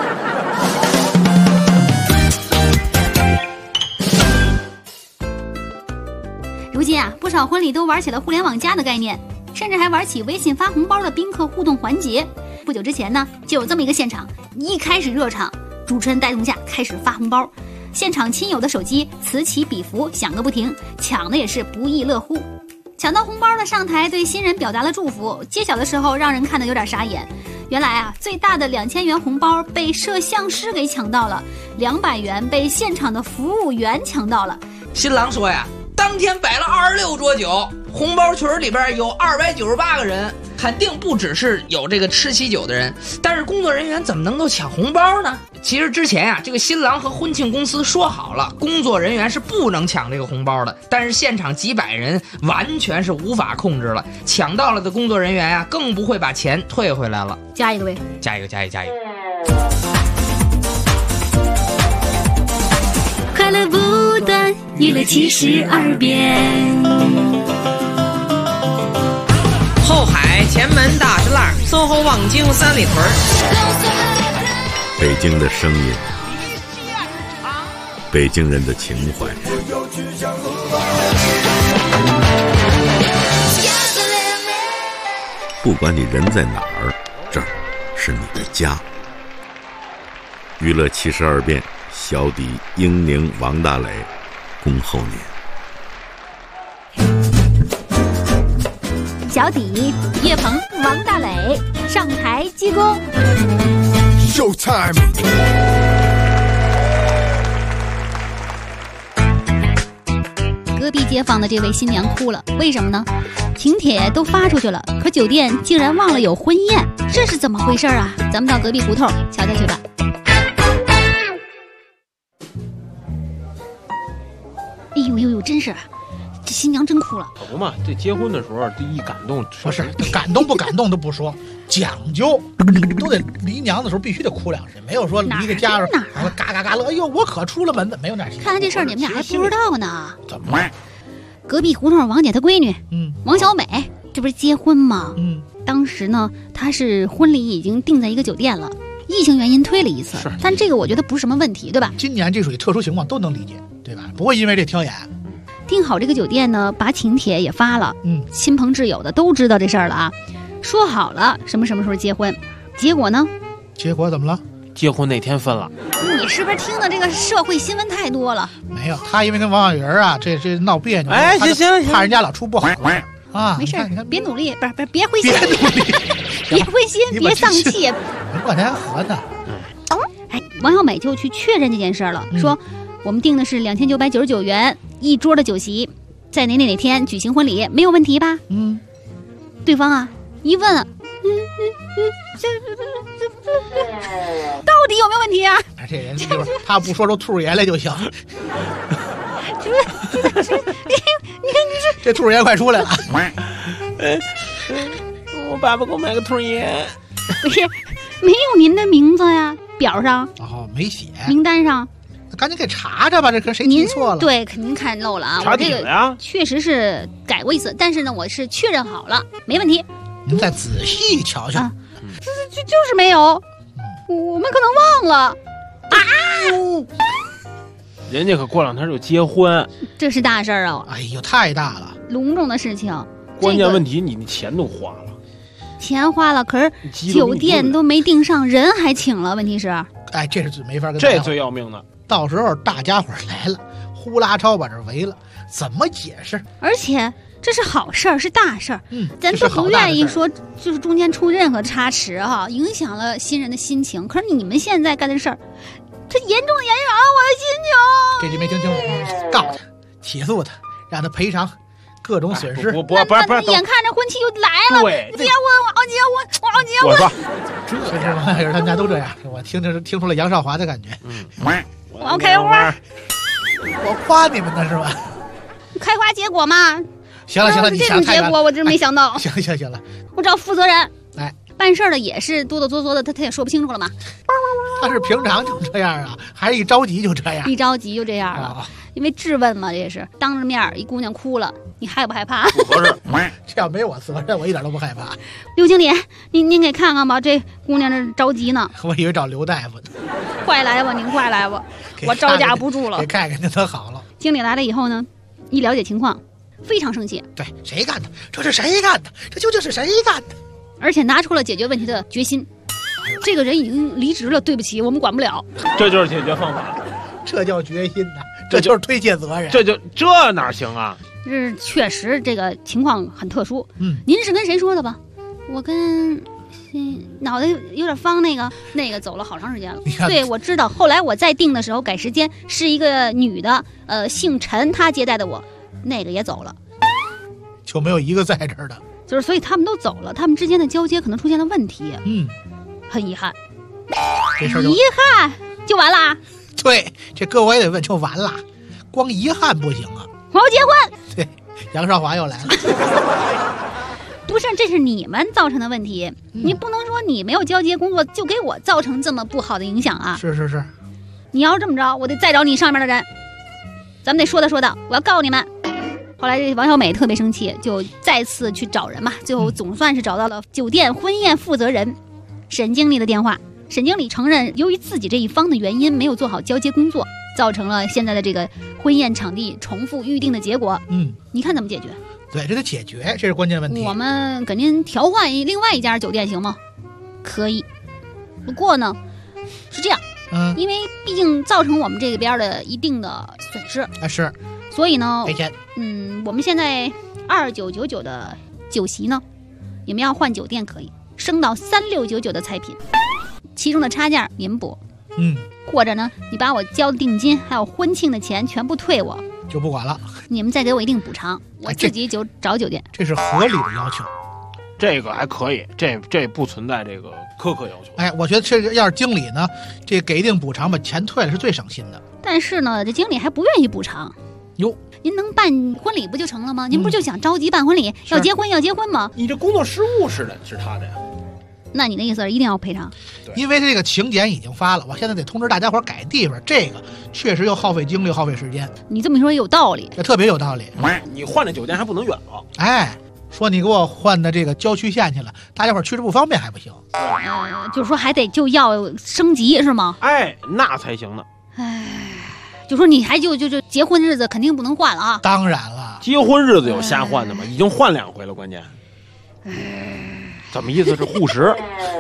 如今啊，不少婚礼都玩起了互联网加的概念，甚至还玩起微信发红包的宾客互动环节。不久之前呢，就有这么一个现场，一开始热场，主持人带动下开始发红包，现场亲友的手机此起彼伏响个不停，抢的也是不亦乐乎。抢到红包的上台对新人表达了祝福，揭晓的时候让人看得有点傻眼。原来啊，最大的2000元红包被摄像师给抢到了，200元被现场的服务员抢到了。 新郎说呀，当天摆了26桌酒，红包群里边有298个人，肯定不只是有这个吃喜酒的人，但是工作人员怎么能够抢红包呢？其实之前呀，这个新郎和婚庆公司说好了，工作人员是不能抢这个红包的，但是现场几百人完全是无法控制了，抢到了的工作人员呀，更不会把钱退回来了。 加一个呗， 加一个。 快乐不断，娱乐72变。 后海、前门、大石栏、SOHO、望京、三里屯。 北京的声音，北京人的情怀。不管你人在哪儿，这儿是你的家。娱乐72变，小底英宁、王大雷，恭候您。 小底岳鹏、王大雷上台鞠躬。 Showtime。 隔壁街坊的这位新娘哭了，为什么呢？请帖都发出去了，可酒店竟然忘了有婚宴，这是怎么回事啊？咱们到隔壁胡同瞧瞧去吧。哎呦，真是，这新娘真哭了。 可不嘛，这结婚的时候第一感动， 不是感动不感动都不说，讲究都得离娘的时候必须得哭2声，没有说离个家时候嘎嘎嘎乐，哎呦我可出了门的，没有那事。 看来这事儿你们俩还不知道呢。 怎么？ 隔壁胡同王姐她闺女，王小美，这不是结婚吗？当时呢，她是婚礼已经定在一个酒店了，疫情原因推了一次，但这个我觉得不是什么问题，对吧？ 今年这属于特殊情况，都能理解，对吧？不会因为这挑眼。 订好这个酒店呢，把请帖也发了，亲朋挚友的都知道这事儿了啊。说好了什么时候结婚，结果呢？ 结果怎么了？ 结婚那天分了。 你是不是听的这个社会新闻太多了？ 没有，他因为跟王小云啊，这闹别扭， 哎，行， 怕人家老出不好啊。 没事，你看，别努力，不是，别灰心，别灰心，别丧气， 我才合呢。 哎，王小美就去确认这件事了，说我们订的是2999元一桌的酒席，在哪天举行婚礼，没有问题吧？对方啊一问，到底有没有问题啊？ 这人他不说出兔爷来就行。 你看这兔爷快出来了。 我爸爸给我买个兔爷。 不是，没有您的名字呀，表上没写， 名单上。 赶紧给查查吧，这跟谁记错了？ 对，肯定看漏了啊！ 查底了呀， 确实是改过一次，但是呢，我是确认好了，没问题。 您再仔细瞧瞧， 就是没有，我们可能忘了。 人家可过2天就结婚， 这是大事儿啊！ 哎呦，太大了， 隆重的事情。 关键问题你的钱都花了， 钱花了，可是酒店都没订上，人还请了。问题是， 哎，这是没法跟这最要命的。 到时候大家伙来了，呼啦超把这围了，怎么解释？ 而且这是好事儿，是大事儿。咱都不愿意说，就是中间出任何差池哈，影响了新人的心情。可是你们现在干的事儿，这严重的影响了我的心情。 这句没听清楚，告他，起诉他，让他赔偿各种损失。 不是， 眼看着婚期就来了， 对， 结婚，我要结婚。 我说， 这是王小鱼他们家都这样，我听出了杨少华的感觉。 我要开花， 我夸你们呢是吧？ 开花结果嘛。 行了，你这种结果我真没想到。 行了， 我找负责人。 哎， 办事的也是哆哆嗦嗦的，他也说不清楚了嘛。 他是平常就这样啊，还是一着急就这样？ 一着急就这样了，因为质问嘛，这也是当着面一姑娘哭了，你害不害怕？ 不合适。 这要没我责任，我一点都不害怕。 刘经理，您给看看吧，这姑娘这着急呢。 我以为找刘大夫呢。 快来吧，您快来吧，我招架不住了。 给看看就都好了。 经理来了以后呢，一了解情况，非常生气。 对，谁干的？这是谁干的？这究竟是谁干的？ 而且拿出了解决问题的决心。这个人已经离职了，对不起，我们管不了。 这就是解决方法， 这叫决心呐，这就是推卸责任。 这哪行啊？ 这确实这个情况很特殊。您是跟谁说的吧？我跟脑袋有点方那个走了好长时间了。对，我知道。后来我再定的时候改时间，是一个女的，姓陈，她接待的我，那个也走了， 就没有一个在这儿的。 就是所以他们都走了，他们之间的交接可能出现了问题。很遗憾， 这事遗憾就完了。 对，这各位得问就完了，光遗憾不行啊。 我要结婚。 对，杨少华又来了。 不是，这是你们造成的问题，你不能说你没有交接工作就给我造成这么不好的影响啊。 是， 你要这么着，我得再找你上面的人，咱们得说道，我要告你们。后来这王小美特别生气，就再次去找人嘛，最后总算是找到了酒店婚宴负责人沈经理的电话。沈经理承认，由于自己这一方的原因，没有做好交接工作，造成了现在的这个婚宴场地重复预定的结果。你看怎么解决？ 对，这得解决，这是关键问题。 我们给您调换另外一家酒店行吗？可以，不过呢，是这样，因为毕竟造成我们这边的一定的损失啊，是， 所以呢， 赔钱。 我们现在2999的酒席呢，你们要换酒店可以升到3699的菜品，其中的差价你们补。或者呢，你把我交的定金还有婚庆的钱全部退我， 就不管了。 你们再给我一定补偿，我自己就找酒店。 这是合理的要求。 这个还可以，这不存在这个苛刻要求。 哎，我觉得这要是经理呢，这给一定补偿，把钱退了是最省心的。 但是呢，这经理还不愿意补偿。 哟， 您能办婚礼不就成了吗？您不就想着急办婚礼，要结婚吗？ 你这工作失误是他的呀。 那你的意思是一定要赔偿？ 因为这个请柬已经发了，我现在得通知大家伙改地方，这个确实又耗费精力耗费时间。 你这么说也有道理， 也特别有道理。 你换的酒店还不能远了。 哎，说你给我换的这个郊区县去了，大家伙去着不方便还不行。 就是说还得就要升级是吗？ 哎，那才行呢。 哎，就说你还就结婚日子肯定不能换了啊。 当然了， 结婚日子有瞎换的吗？已经换2回了，关键。怎么意思是护食？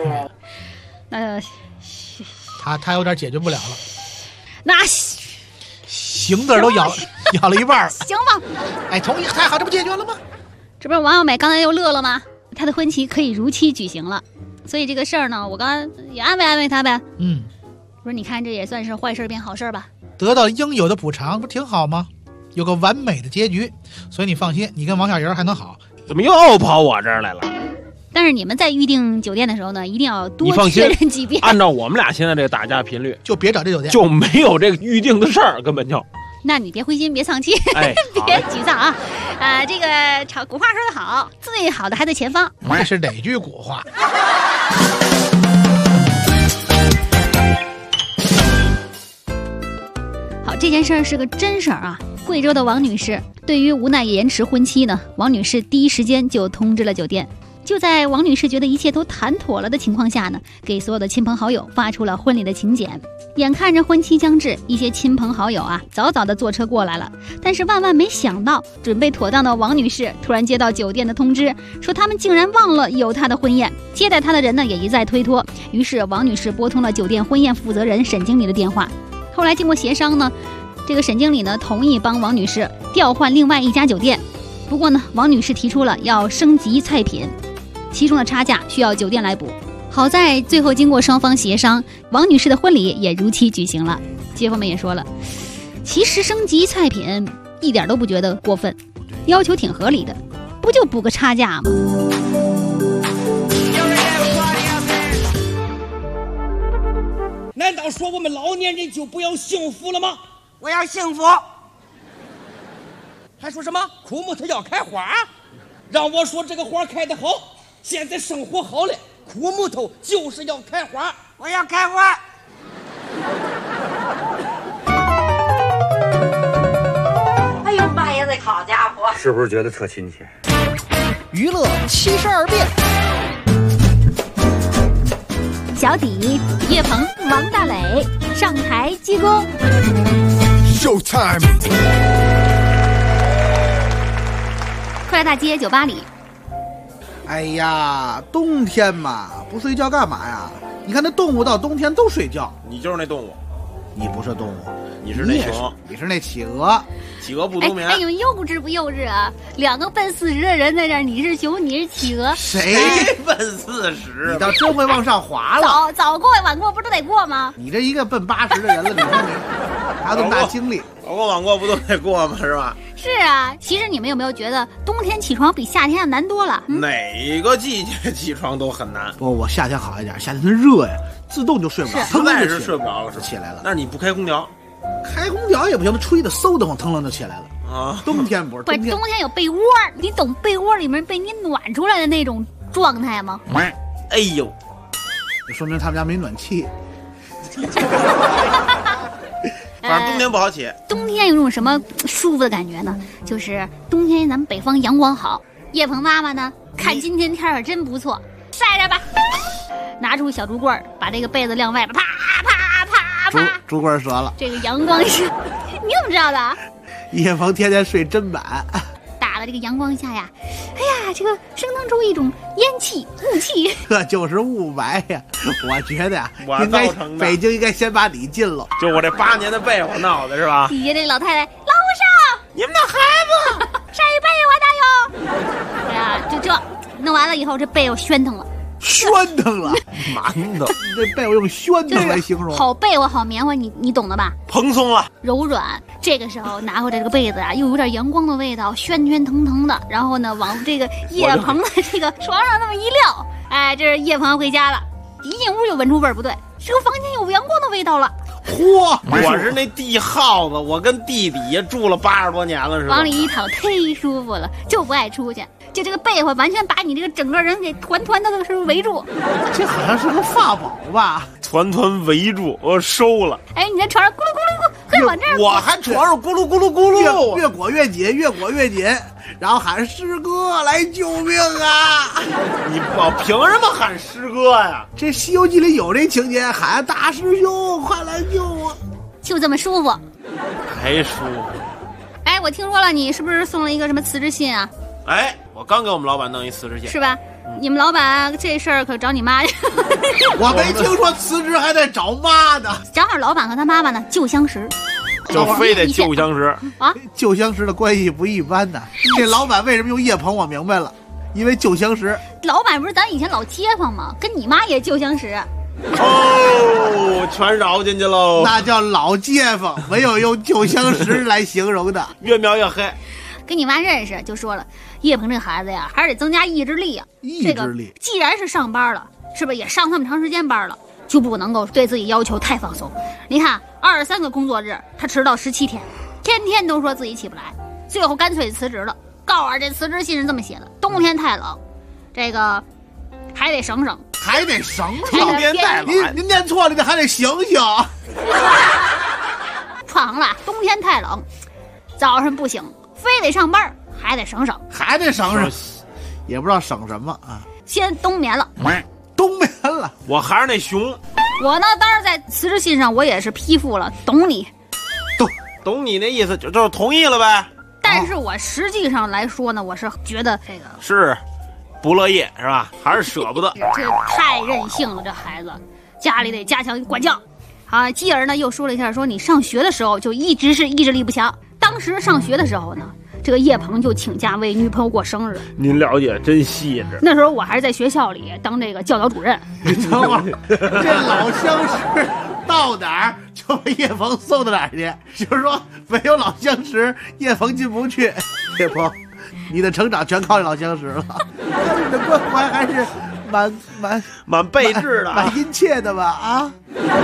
他有点解决不了了。 那行字都咬了一半。 行吧。 哎，同意，太好，这不解决了吗？ 这不是王小美刚才又乐了吗？她的婚期可以如期举行了，所以这个事儿呢，我刚刚也安慰她呗。我说你看，这也算是坏事变好事吧？ 得到应有的补偿，不挺好吗？有个完美的结局，所以你放心，你跟王小鱼还能好。 怎么又跑我这儿来了？ 但是你们在预定酒店的时候呢，一定要多确认几遍。 按照我们俩现在这个打架频率， 就别找这酒店， 就没有这个预定的事儿，根本就。 那你别灰心，别丧气，别沮丧啊！这个古话说得好，最好的还在前方。 这是哪句古话？ 好，这件事儿是个真事儿啊！贵州的王女士对于无奈延迟婚期呢，王女士第一时间就通知了酒店， 就在王女士觉得一切都谈妥了的情况下呢，给所有的亲朋好友发出了婚礼的请柬。眼看着婚期将至，一些亲朋好友啊早早的坐车过来了，但是万万没想到，准备妥当的王女士突然接到酒店的通知，说他们竟然忘了有她的婚宴。接待她的人呢也一再推脱，于是王女士拨通了酒店婚宴负责人沈经理的电话。后来经过协商呢，这个沈经理呢同意帮王女士调换另外一家酒店。不过呢，王女士提出了要升级菜品，其中的差价需要酒店来补。好在最后经过双方协商，王女士的婚礼也如期举行了。街坊们也说了，其实升级菜品一点都不觉得过分，要求挺合理的，不就补个差价吗？ 难道说我们老年人就不要幸福了吗？ 我要幸福。 还说什么枯木头要开花？让我说这个花开得好，现在生活好了，枯木头就是要开花。 我要开花。哎呦妈呀，这好家伙！ 是不是觉得特亲切？ 娱乐72变。 小底、叶鹏、王大磊上台鞠躬。 Showtime！ 快乐大街酒吧里。 哎呀，冬天嘛，不睡觉干嘛呀？你看那动物到冬天都睡觉。 你就是那动物， 你不是动物， 你是那熊， 你是那企鹅。 企鹅不冬眠。 哎，你们幼稚不幼稚啊？两个奔40的人在这儿，你是熊，你是企鹅。 谁奔40？ 你倒真会往上滑了。 早过晚过不都得过吗？ 你这一个奔80的人了，你说你还有这么大精力？ 早过晚过不都得过吗？是吧？ 是啊，其实你们有没有觉得冬天起床比夏天要难多了？ 哪个季节起床都很难。 不，我夏天好一点，夏天它热呀，自动就睡不着， 实在是睡不着了， 是起来了。 那你不开空调？ 开空调也不行，它吹的嗖的慌，腾楞就起来了啊！冬天不是， 冬天有被窝，你懂被窝里面被你暖出来的那种状态吗？ 哎呦， 这说明他们家没暖气。 反正冬天不好起。 冬天有种什么舒服的感觉呢？就是冬天咱们北方阳光好，叶鹏妈妈呢看今天天儿真不错，晒晒吧，拿出小竹棍儿，把这个被子晾外边，啪啪啪啪， 竹棍折了。 这个阳光是，你怎么知道的？ 叶鹏天天睡砧板。 打了这个阳光下呀，哎呀，这个升腾出一种烟气雾气， 这就是雾霾呀！我觉得呀，应该北京应该先把你禁了。 就我这8年的被窝闹的是吧？ 底下这老太太，老少， 你们的孩子晒被我大哟！哎呀，就这弄完了以后，这被又喧腾了。 喧腾了，馒头，这被窝用喧腾来形容。 好被窝，好棉花，你懂的吧？ 蓬松了， 柔软。这个时候拿回来这个被子啊，又有点阳光的味道，喧喧腾腾的。然后呢，往这个叶鹏的这个床上那么一撂，哎，这是叶鹏回家了。一进屋就闻出味儿不对，这个房间有阳光的味道了。 嚯！ 我是那地耗子，我跟地底下住了80多年了，是吧？ 往里一躺，忒舒服了，就不爱出去。就这个被窝完全把你这个整个人给团团的是围住。 这好像是个法宝吧？ 团团围住，我收了。 哎，你在床上咕噜咕噜咕，快往这儿！ 我还床上咕噜咕噜咕噜， 越裹越紧，越裹越紧，然后喊师哥来救命啊！ 你我凭什么喊师哥呀？ 这《西游记》里有这情节，喊大师兄快来救我， 就这么舒服， 还舒服。 哎，我听说了，你是不是送了一个什么辞职信啊？ 哎，我刚给我们老板弄一辞职信， 是吧？你们老板这事儿可找你妈去。 我没听说辞职还得找妈呢。 正好老板和他妈妈呢旧相识， 就非得旧相识啊！ 旧相识的关系不一般呢。这老板为什么用叶鹏？我明白了，因为旧相识。 老板不是咱以前老街坊吗？跟你妈也旧相识。 哦，全绕进去喽。 那叫老街坊，没有用旧相识来形容的。 越描越黑。 跟你妈认识就说了，叶鹏这孩子呀，还是得增加意志力啊。 意志力， 这个既然是上班了，是不是也上那么长时间班了，就不能够对自己要求太放松。你看，23个工作日，他迟到17天，天天都说自己起不来，最后干脆辞职了。告诉这辞职信是这么写的：冬天太冷，这个还得省省， 还得省省。冬天太冷， 您念错了，这还得醒醒。 闯了，冬天太冷，早上不醒。非得上班，还得省省， 还得省省，也不知道省什么啊。 先冬眠了。 冬眠了， 我还是那熊。 我呢，当然在辞职信上我也是批复了，懂你。 懂你那意思就是同意了呗。 但是我实际上来说呢，我是觉得这个是不乐意是吧？还是舍不得？ 这太任性了，这孩子家里得加强管教。好，继而呢又说了一下，说你上学的时候就一直是意志力不强。当时上学的时候呢，这个叶鹏就请假为女朋友过生日。 您了解真细致。 那时候我还是在学校里当这个教导主任。 你等会儿，这老相识到哪儿就被叶鹏送到哪儿去，就是说没有老相识，叶鹏进不去。叶鹏，你的成长全靠老相识了，你的关怀还是蛮备至的，蛮殷切的吧？啊！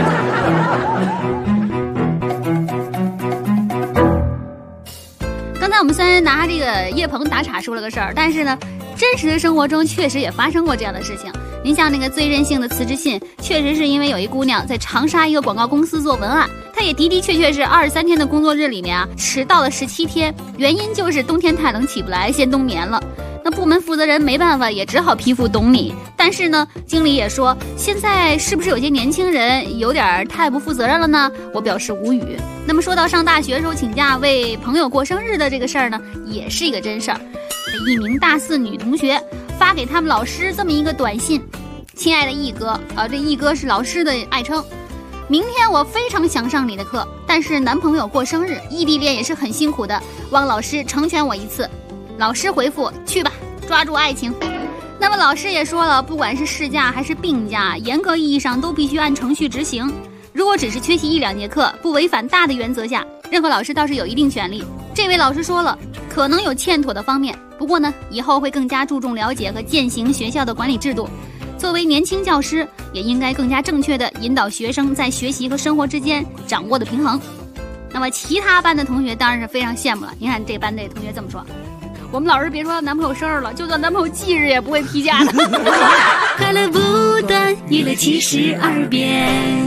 刚才我们虽然拿这个叶鹏打岔说了个事儿，但是呢，真实的生活中确实也发生过这样的事情。您像那个最任性的辞职信，确实是因为有一姑娘在长沙一个广告公司做文案，她也的确是23天的工作日里面迟到了17天，原因就是冬天太冷起不来，先冬眠了。那部门负责人没办法，也只好批复懂你。但是呢，经理也说，现在是不是有些年轻人有点太不负责任了呢？我表示无语。那么说到上大学时候请假为朋友过生日的这个事儿呢，也是一个真事儿。一名大4女同学发给他们老师这么一个短信：亲爱的毅哥，这毅哥是老师的爱称。明天我非常想上你的课，但是男朋友过生日，异地恋也是很辛苦的，望老师成全我一次。老师回复：去吧，抓住爱情。那么老师也说了，不管是事假还是病假，严格意义上都必须按程序执行。如果只是缺席1-2节课，不违反大的原则下，任何老师倒是有一定权利。这位老师说了，可能有欠妥的方面，不过呢，以后会更加注重了解和践行学校的管理制度。作为年轻教师，也应该更加正确地引导学生在学习和生活之间掌握的平衡。那么其他班的同学当然是非常羡慕了。你看这班的同学这么说，我们老师别说男朋友生日了，就算男朋友忌日也不会批假的。 快乐不断，娱乐72变。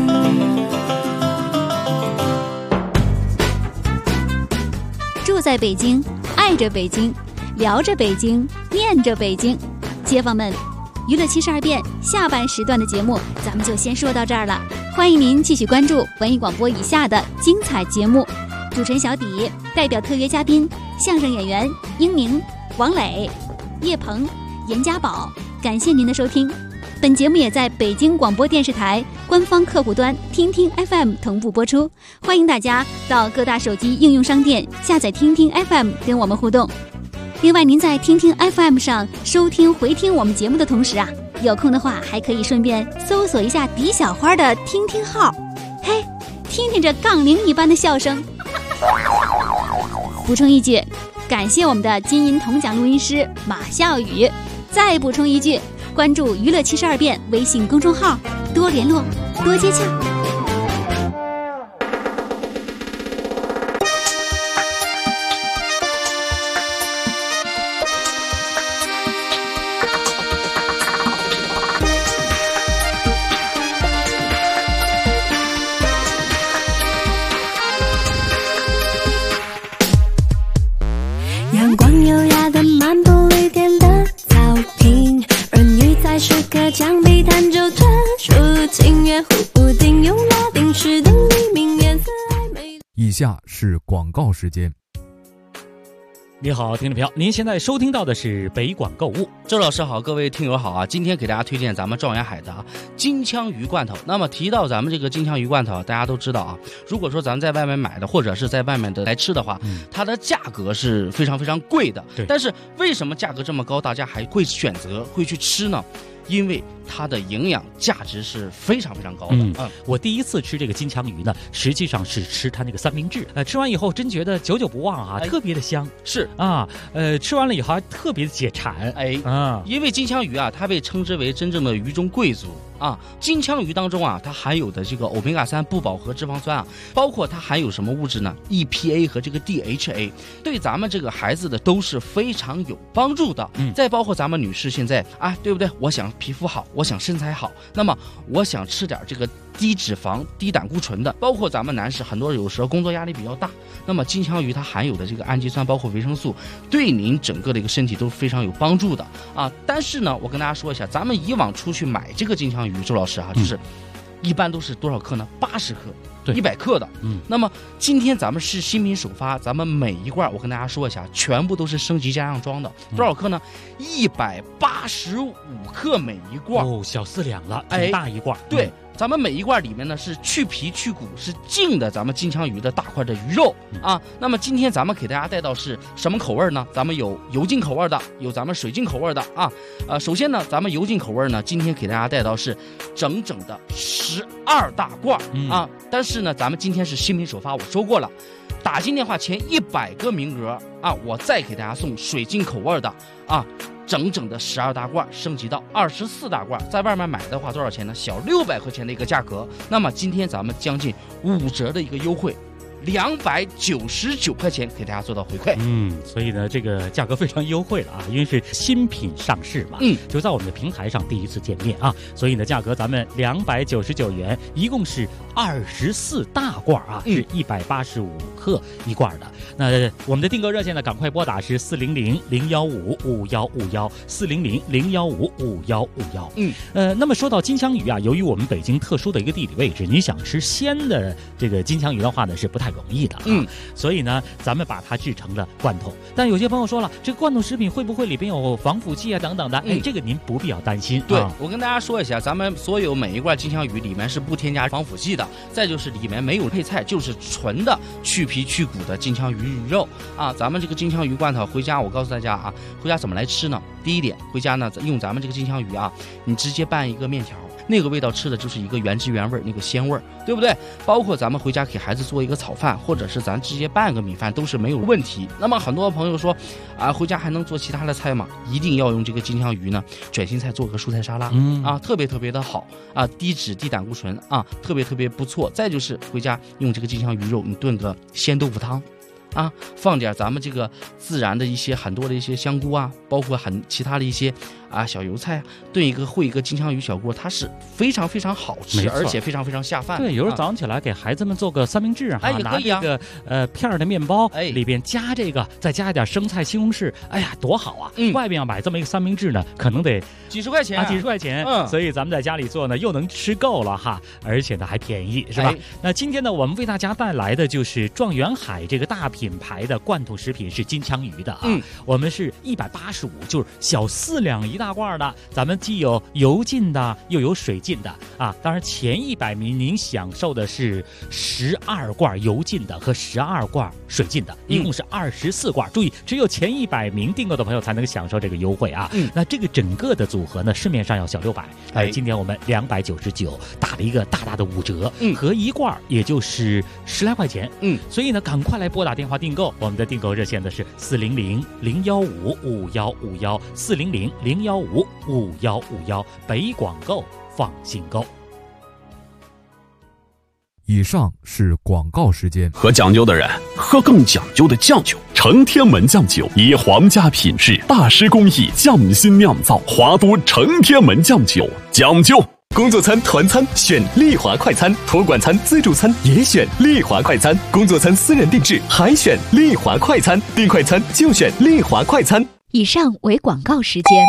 住在北京，爱着北京，聊着北京，念着北京。街坊们，娱乐72变下半时段的节目咱们就先说到这儿了，欢迎您继续关注文艺广播以下的精彩节目。主持人小底代表特约嘉宾相声演员英宁、王磊、叶鹏、严家宝，感谢您的收听。本节目也在北京广播电视台官方客户端听听 FM 同步播出，欢迎大家到各大手机应用商店下载听听 FM 跟我们互动。另外您在听听 FM 上收听回听我们节目的同时有空的话还可以顺便搜索一下狄小花的听听号，嘿，听听这杠铃一般的笑声。补充一句，感谢我们的金银铜奖录音师马笑宇。再补充一句，关注娱乐72变微信公众号，多联络，多接洽。 阳光优雅的漫步绿点的草坪，儿女在诗歌墙壁弹奏着抒情乐，屋顶用拉丁诗的黎明颜色暧昧。 以下是广告时间。 你好，听众朋友，您现在收听到的是北广购物。 周老师好，各位听友好啊！今天给大家推荐咱们状元海的金枪鱼罐头。那么提到咱们这个金枪鱼罐头，大家都知道啊，如果说咱们在外面买的，或者是在外面的来吃的话，它的价格是非常非常贵的。但是为什么价格这么高，大家还会选择会去吃呢？因为它的营养价值是非常非常高的。 我第一次吃这个金枪鱼呢，实际上是吃它那个三明治。吃完以后真觉得久久不忘特别的香。 是啊，吃完了以后还特别的解馋。 因为金枪鱼它被称之为真正的鱼中贵族啊。金枪鱼当中它含有的这个欧米伽3不饱和脂肪酸包括它含有什么物质呢 ？EPA 和这个 DHA， 对咱们这个孩子的都是非常有帮助的。再包括咱们女士现在对不对？我想皮肤好，我想身材好，那么我想吃点这个低脂肪、低胆固醇的，包括咱们男士很多有时候工作压力比较大，那么金枪鱼它含有的这个氨基酸，包括维生素，对您整个的一个身体都非常有帮助的啊。但是呢，我跟大家说一下，咱们以往出去买这个金枪鱼，周老师啊，就是一般都是多少克呢？80克。100克的，那么今天咱们是新品首发，咱们每一罐我跟大家说一下，全部都是升级加上装的，多少克呢？185克每一罐， 哦，小4两了，挺大一罐。 对，咱们每一罐里面呢是去皮去骨，是净的，咱们金枪鱼的大块的鱼肉啊。那么今天咱们给大家带到是什么口味呢？咱们有油浸口味的，有咱们水浸口味的啊。首先呢，咱们油浸口味呢，今天给大家带到是整整的12大罐啊。但是呢，咱们今天是新品首发，我说过了，打进电话前100个名额啊，我再给大家送水晶口味的啊，整整的12大罐，升级到24大罐，在外面买的话多少钱呢？小600块钱的一个价格。那么今天咱们将近5折的一个优惠。299块钱给大家做到回馈， 所以呢，这个价格非常优惠了啊，因为是新品上市嘛，就在我们的平台上第一次见面啊，所以呢，价格咱们299元，一共是24大罐啊，是185克一罐的。那我们的订购热线呢，赶快拨打是400-015-5151，400-015-5151。那么说到金枪鱼啊，由于我们北京特殊的一个地理位置，你想吃鲜的这个金枪鱼的话呢，是不太容易的所以呢，咱们把它制成了罐头。但有些朋友说了，这个罐头食品会不会里边有防腐剂啊等等的？这个您不必要担心。 对，我跟大家说一下，咱们所有每一罐金枪鱼里面是不添加防腐剂的，再就是里面没有配菜，就是纯的去皮去骨的金枪鱼肉啊。咱们这个金枪鱼罐头回家，我告诉大家啊，回家怎么来吃呢？第一点，回家呢用咱们这个金枪鱼啊，你直接拌一个面条。那个味道吃的就是一个原汁原味，那个鲜味，对不对？包括咱们回家给孩子做一个炒饭，或者是咱直接拌个米饭都是没有问题。那么很多朋友说啊，回家还能做其他的菜吗？一定要用这个金枪鱼呢，卷心菜做个蔬菜沙拉啊，特别特别的好啊，低脂低胆固醇啊，特别特别不错。再就是回家用这个金枪鱼肉，你炖个鲜豆腐汤。啊，放点咱们这个自然的一些很多的一些香菇啊，包括其他的一些啊小油菜，炖一个烩一个金枪鱼小锅，它是非常非常好吃，而且非常非常下饭。 对，有时候早上起来给孩子们做个三明治啊，拿这个片的面包，里边加这个，再加一点生菜、西红柿，哎呀，多好啊！外边要买这么一个三明治呢，可能得几十块钱啊，几十块钱。所以咱们在家里做呢，又能吃够了哈，而且呢还便宜，是吧？那今天呢，我们为大家带来的就是状元海这个大品牌的罐头食品是金枪鱼的啊，我们是185，就是小4两一大罐的，咱们既有油浸的又有水浸的啊。当然前100名您享受的是12罐油浸的和12罐水浸的，一共是24罐。注意，只有前100名订购的朋友才能享受这个优惠啊。那这个整个的组合呢，市面上要小600，今天我们299打了一个大大的5折，合一罐也就是10来块钱。所以呢，赶快来拨打电话订购。我们的订购热线的是400-015-5151，400-015-5151，北广购放心购。 以上是广告时间。 喝讲究的人喝更讲究的酱酒，承天门酱酒以皇家品质、大师工艺匠心酿造，华都承天门酱酒讲究。工作餐、团餐选丽华快餐，托管餐、自助餐也选丽华快餐，工作餐私人定制还选丽华快餐，订快餐就选丽华快餐。 以上为广告时间。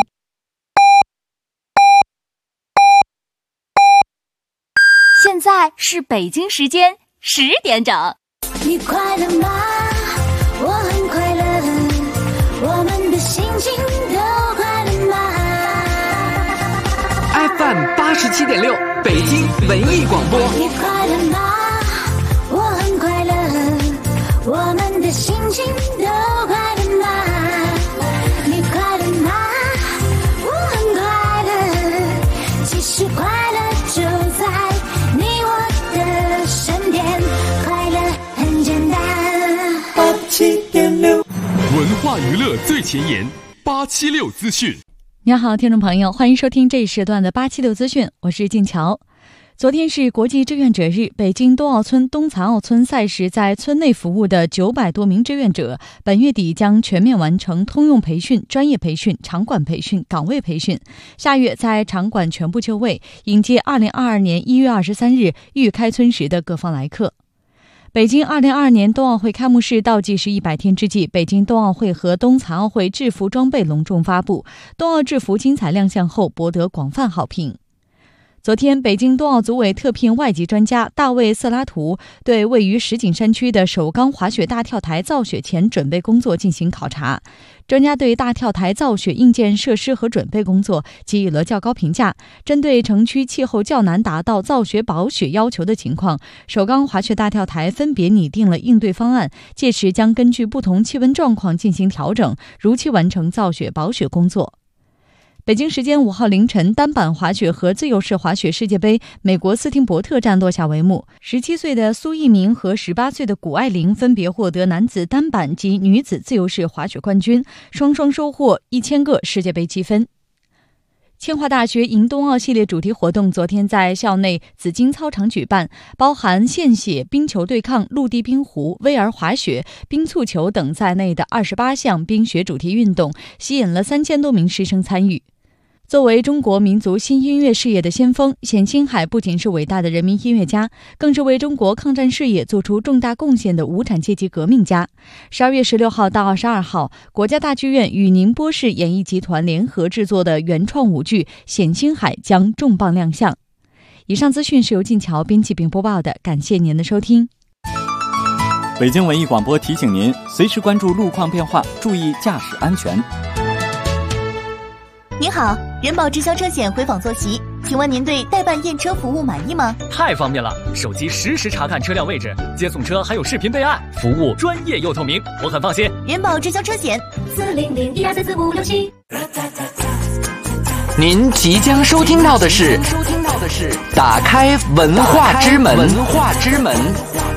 现在是北京时间10点整。 你快乐吗？我很快乐，我们的心情都快乐吗？ FM 87.6，北京文艺广播。 你快乐吗？我很快乐，我们的心情都快乐吗？你快乐吗？我很快乐，其实快乐就在你我的身边，快乐很简单。 87.6，文化娱乐最前沿，876资讯。 你好，听众朋友，欢迎收听这一时段的876资讯，我是静乔。 昨天是国际志愿者日，北京冬奥村冬残奥村赛事在村内服务的900多名志愿者，本月底将全面完成通用培训、专业培训、场馆培训、岗位培训，下月在场馆全部就位，迎接2022年1月23日预开村时的各方来客。北京2022年冬奥会开幕式倒计时100天之际，北京冬奥会和冬残奥会制服装备隆重发布，冬奥制服精彩亮相后博得广泛好评。昨天，北京冬奥组委特聘外籍专家大卫·瑟拉图对位于石景山区的首钢滑雪大跳台造雪前准备工作进行考察。专家对大跳台造雪硬件设施和准备工作给予了较高评价。针对城区气候较难达到造雪保雪要求的情况，首钢滑雪大跳台分别拟定了应对方案，届时将根据不同气温状况进行调整，如期完成造雪保雪工作。北京时间5号凌晨，单板滑雪和自由式滑雪世界杯美国斯汀伯特站落下帷幕。17岁的苏翊鸣和18岁的谷爱凌分别获得男子单板及女子自由式滑雪冠军，双双收获1000个世界杯积分。清华大学迎冬奥系列主题活动昨天在校内紫金操场举办，包含献血、冰球对抗、陆地冰壶、VR 滑雪、冰蹴球等在内的28项冰雪主题运动，吸引了3000多名师生参与。作为中国民族新音乐事业的先锋，冼星海不仅是伟大的人民音乐家，更是为中国抗战事业做出重大贡献的无产阶级革命家。12月16号到22号，国家大剧院与宁波市演艺集团联合制作的原创舞剧《冼星海》将重磅亮相。以上资讯是由静桥编辑并播报的，感谢您的收听。 北京文艺广播提醒您，随时关注路况变化，注意驾驶安全。 您好，人保直销车险回访坐席，请问您对代办验车服务满意吗？ 太方便了，手机实时查看车辆位置，接送车还有视频备案，服务专业又透明，我很放心。 人保直销车险40012344567。 您即将收听到的是打开文化之门。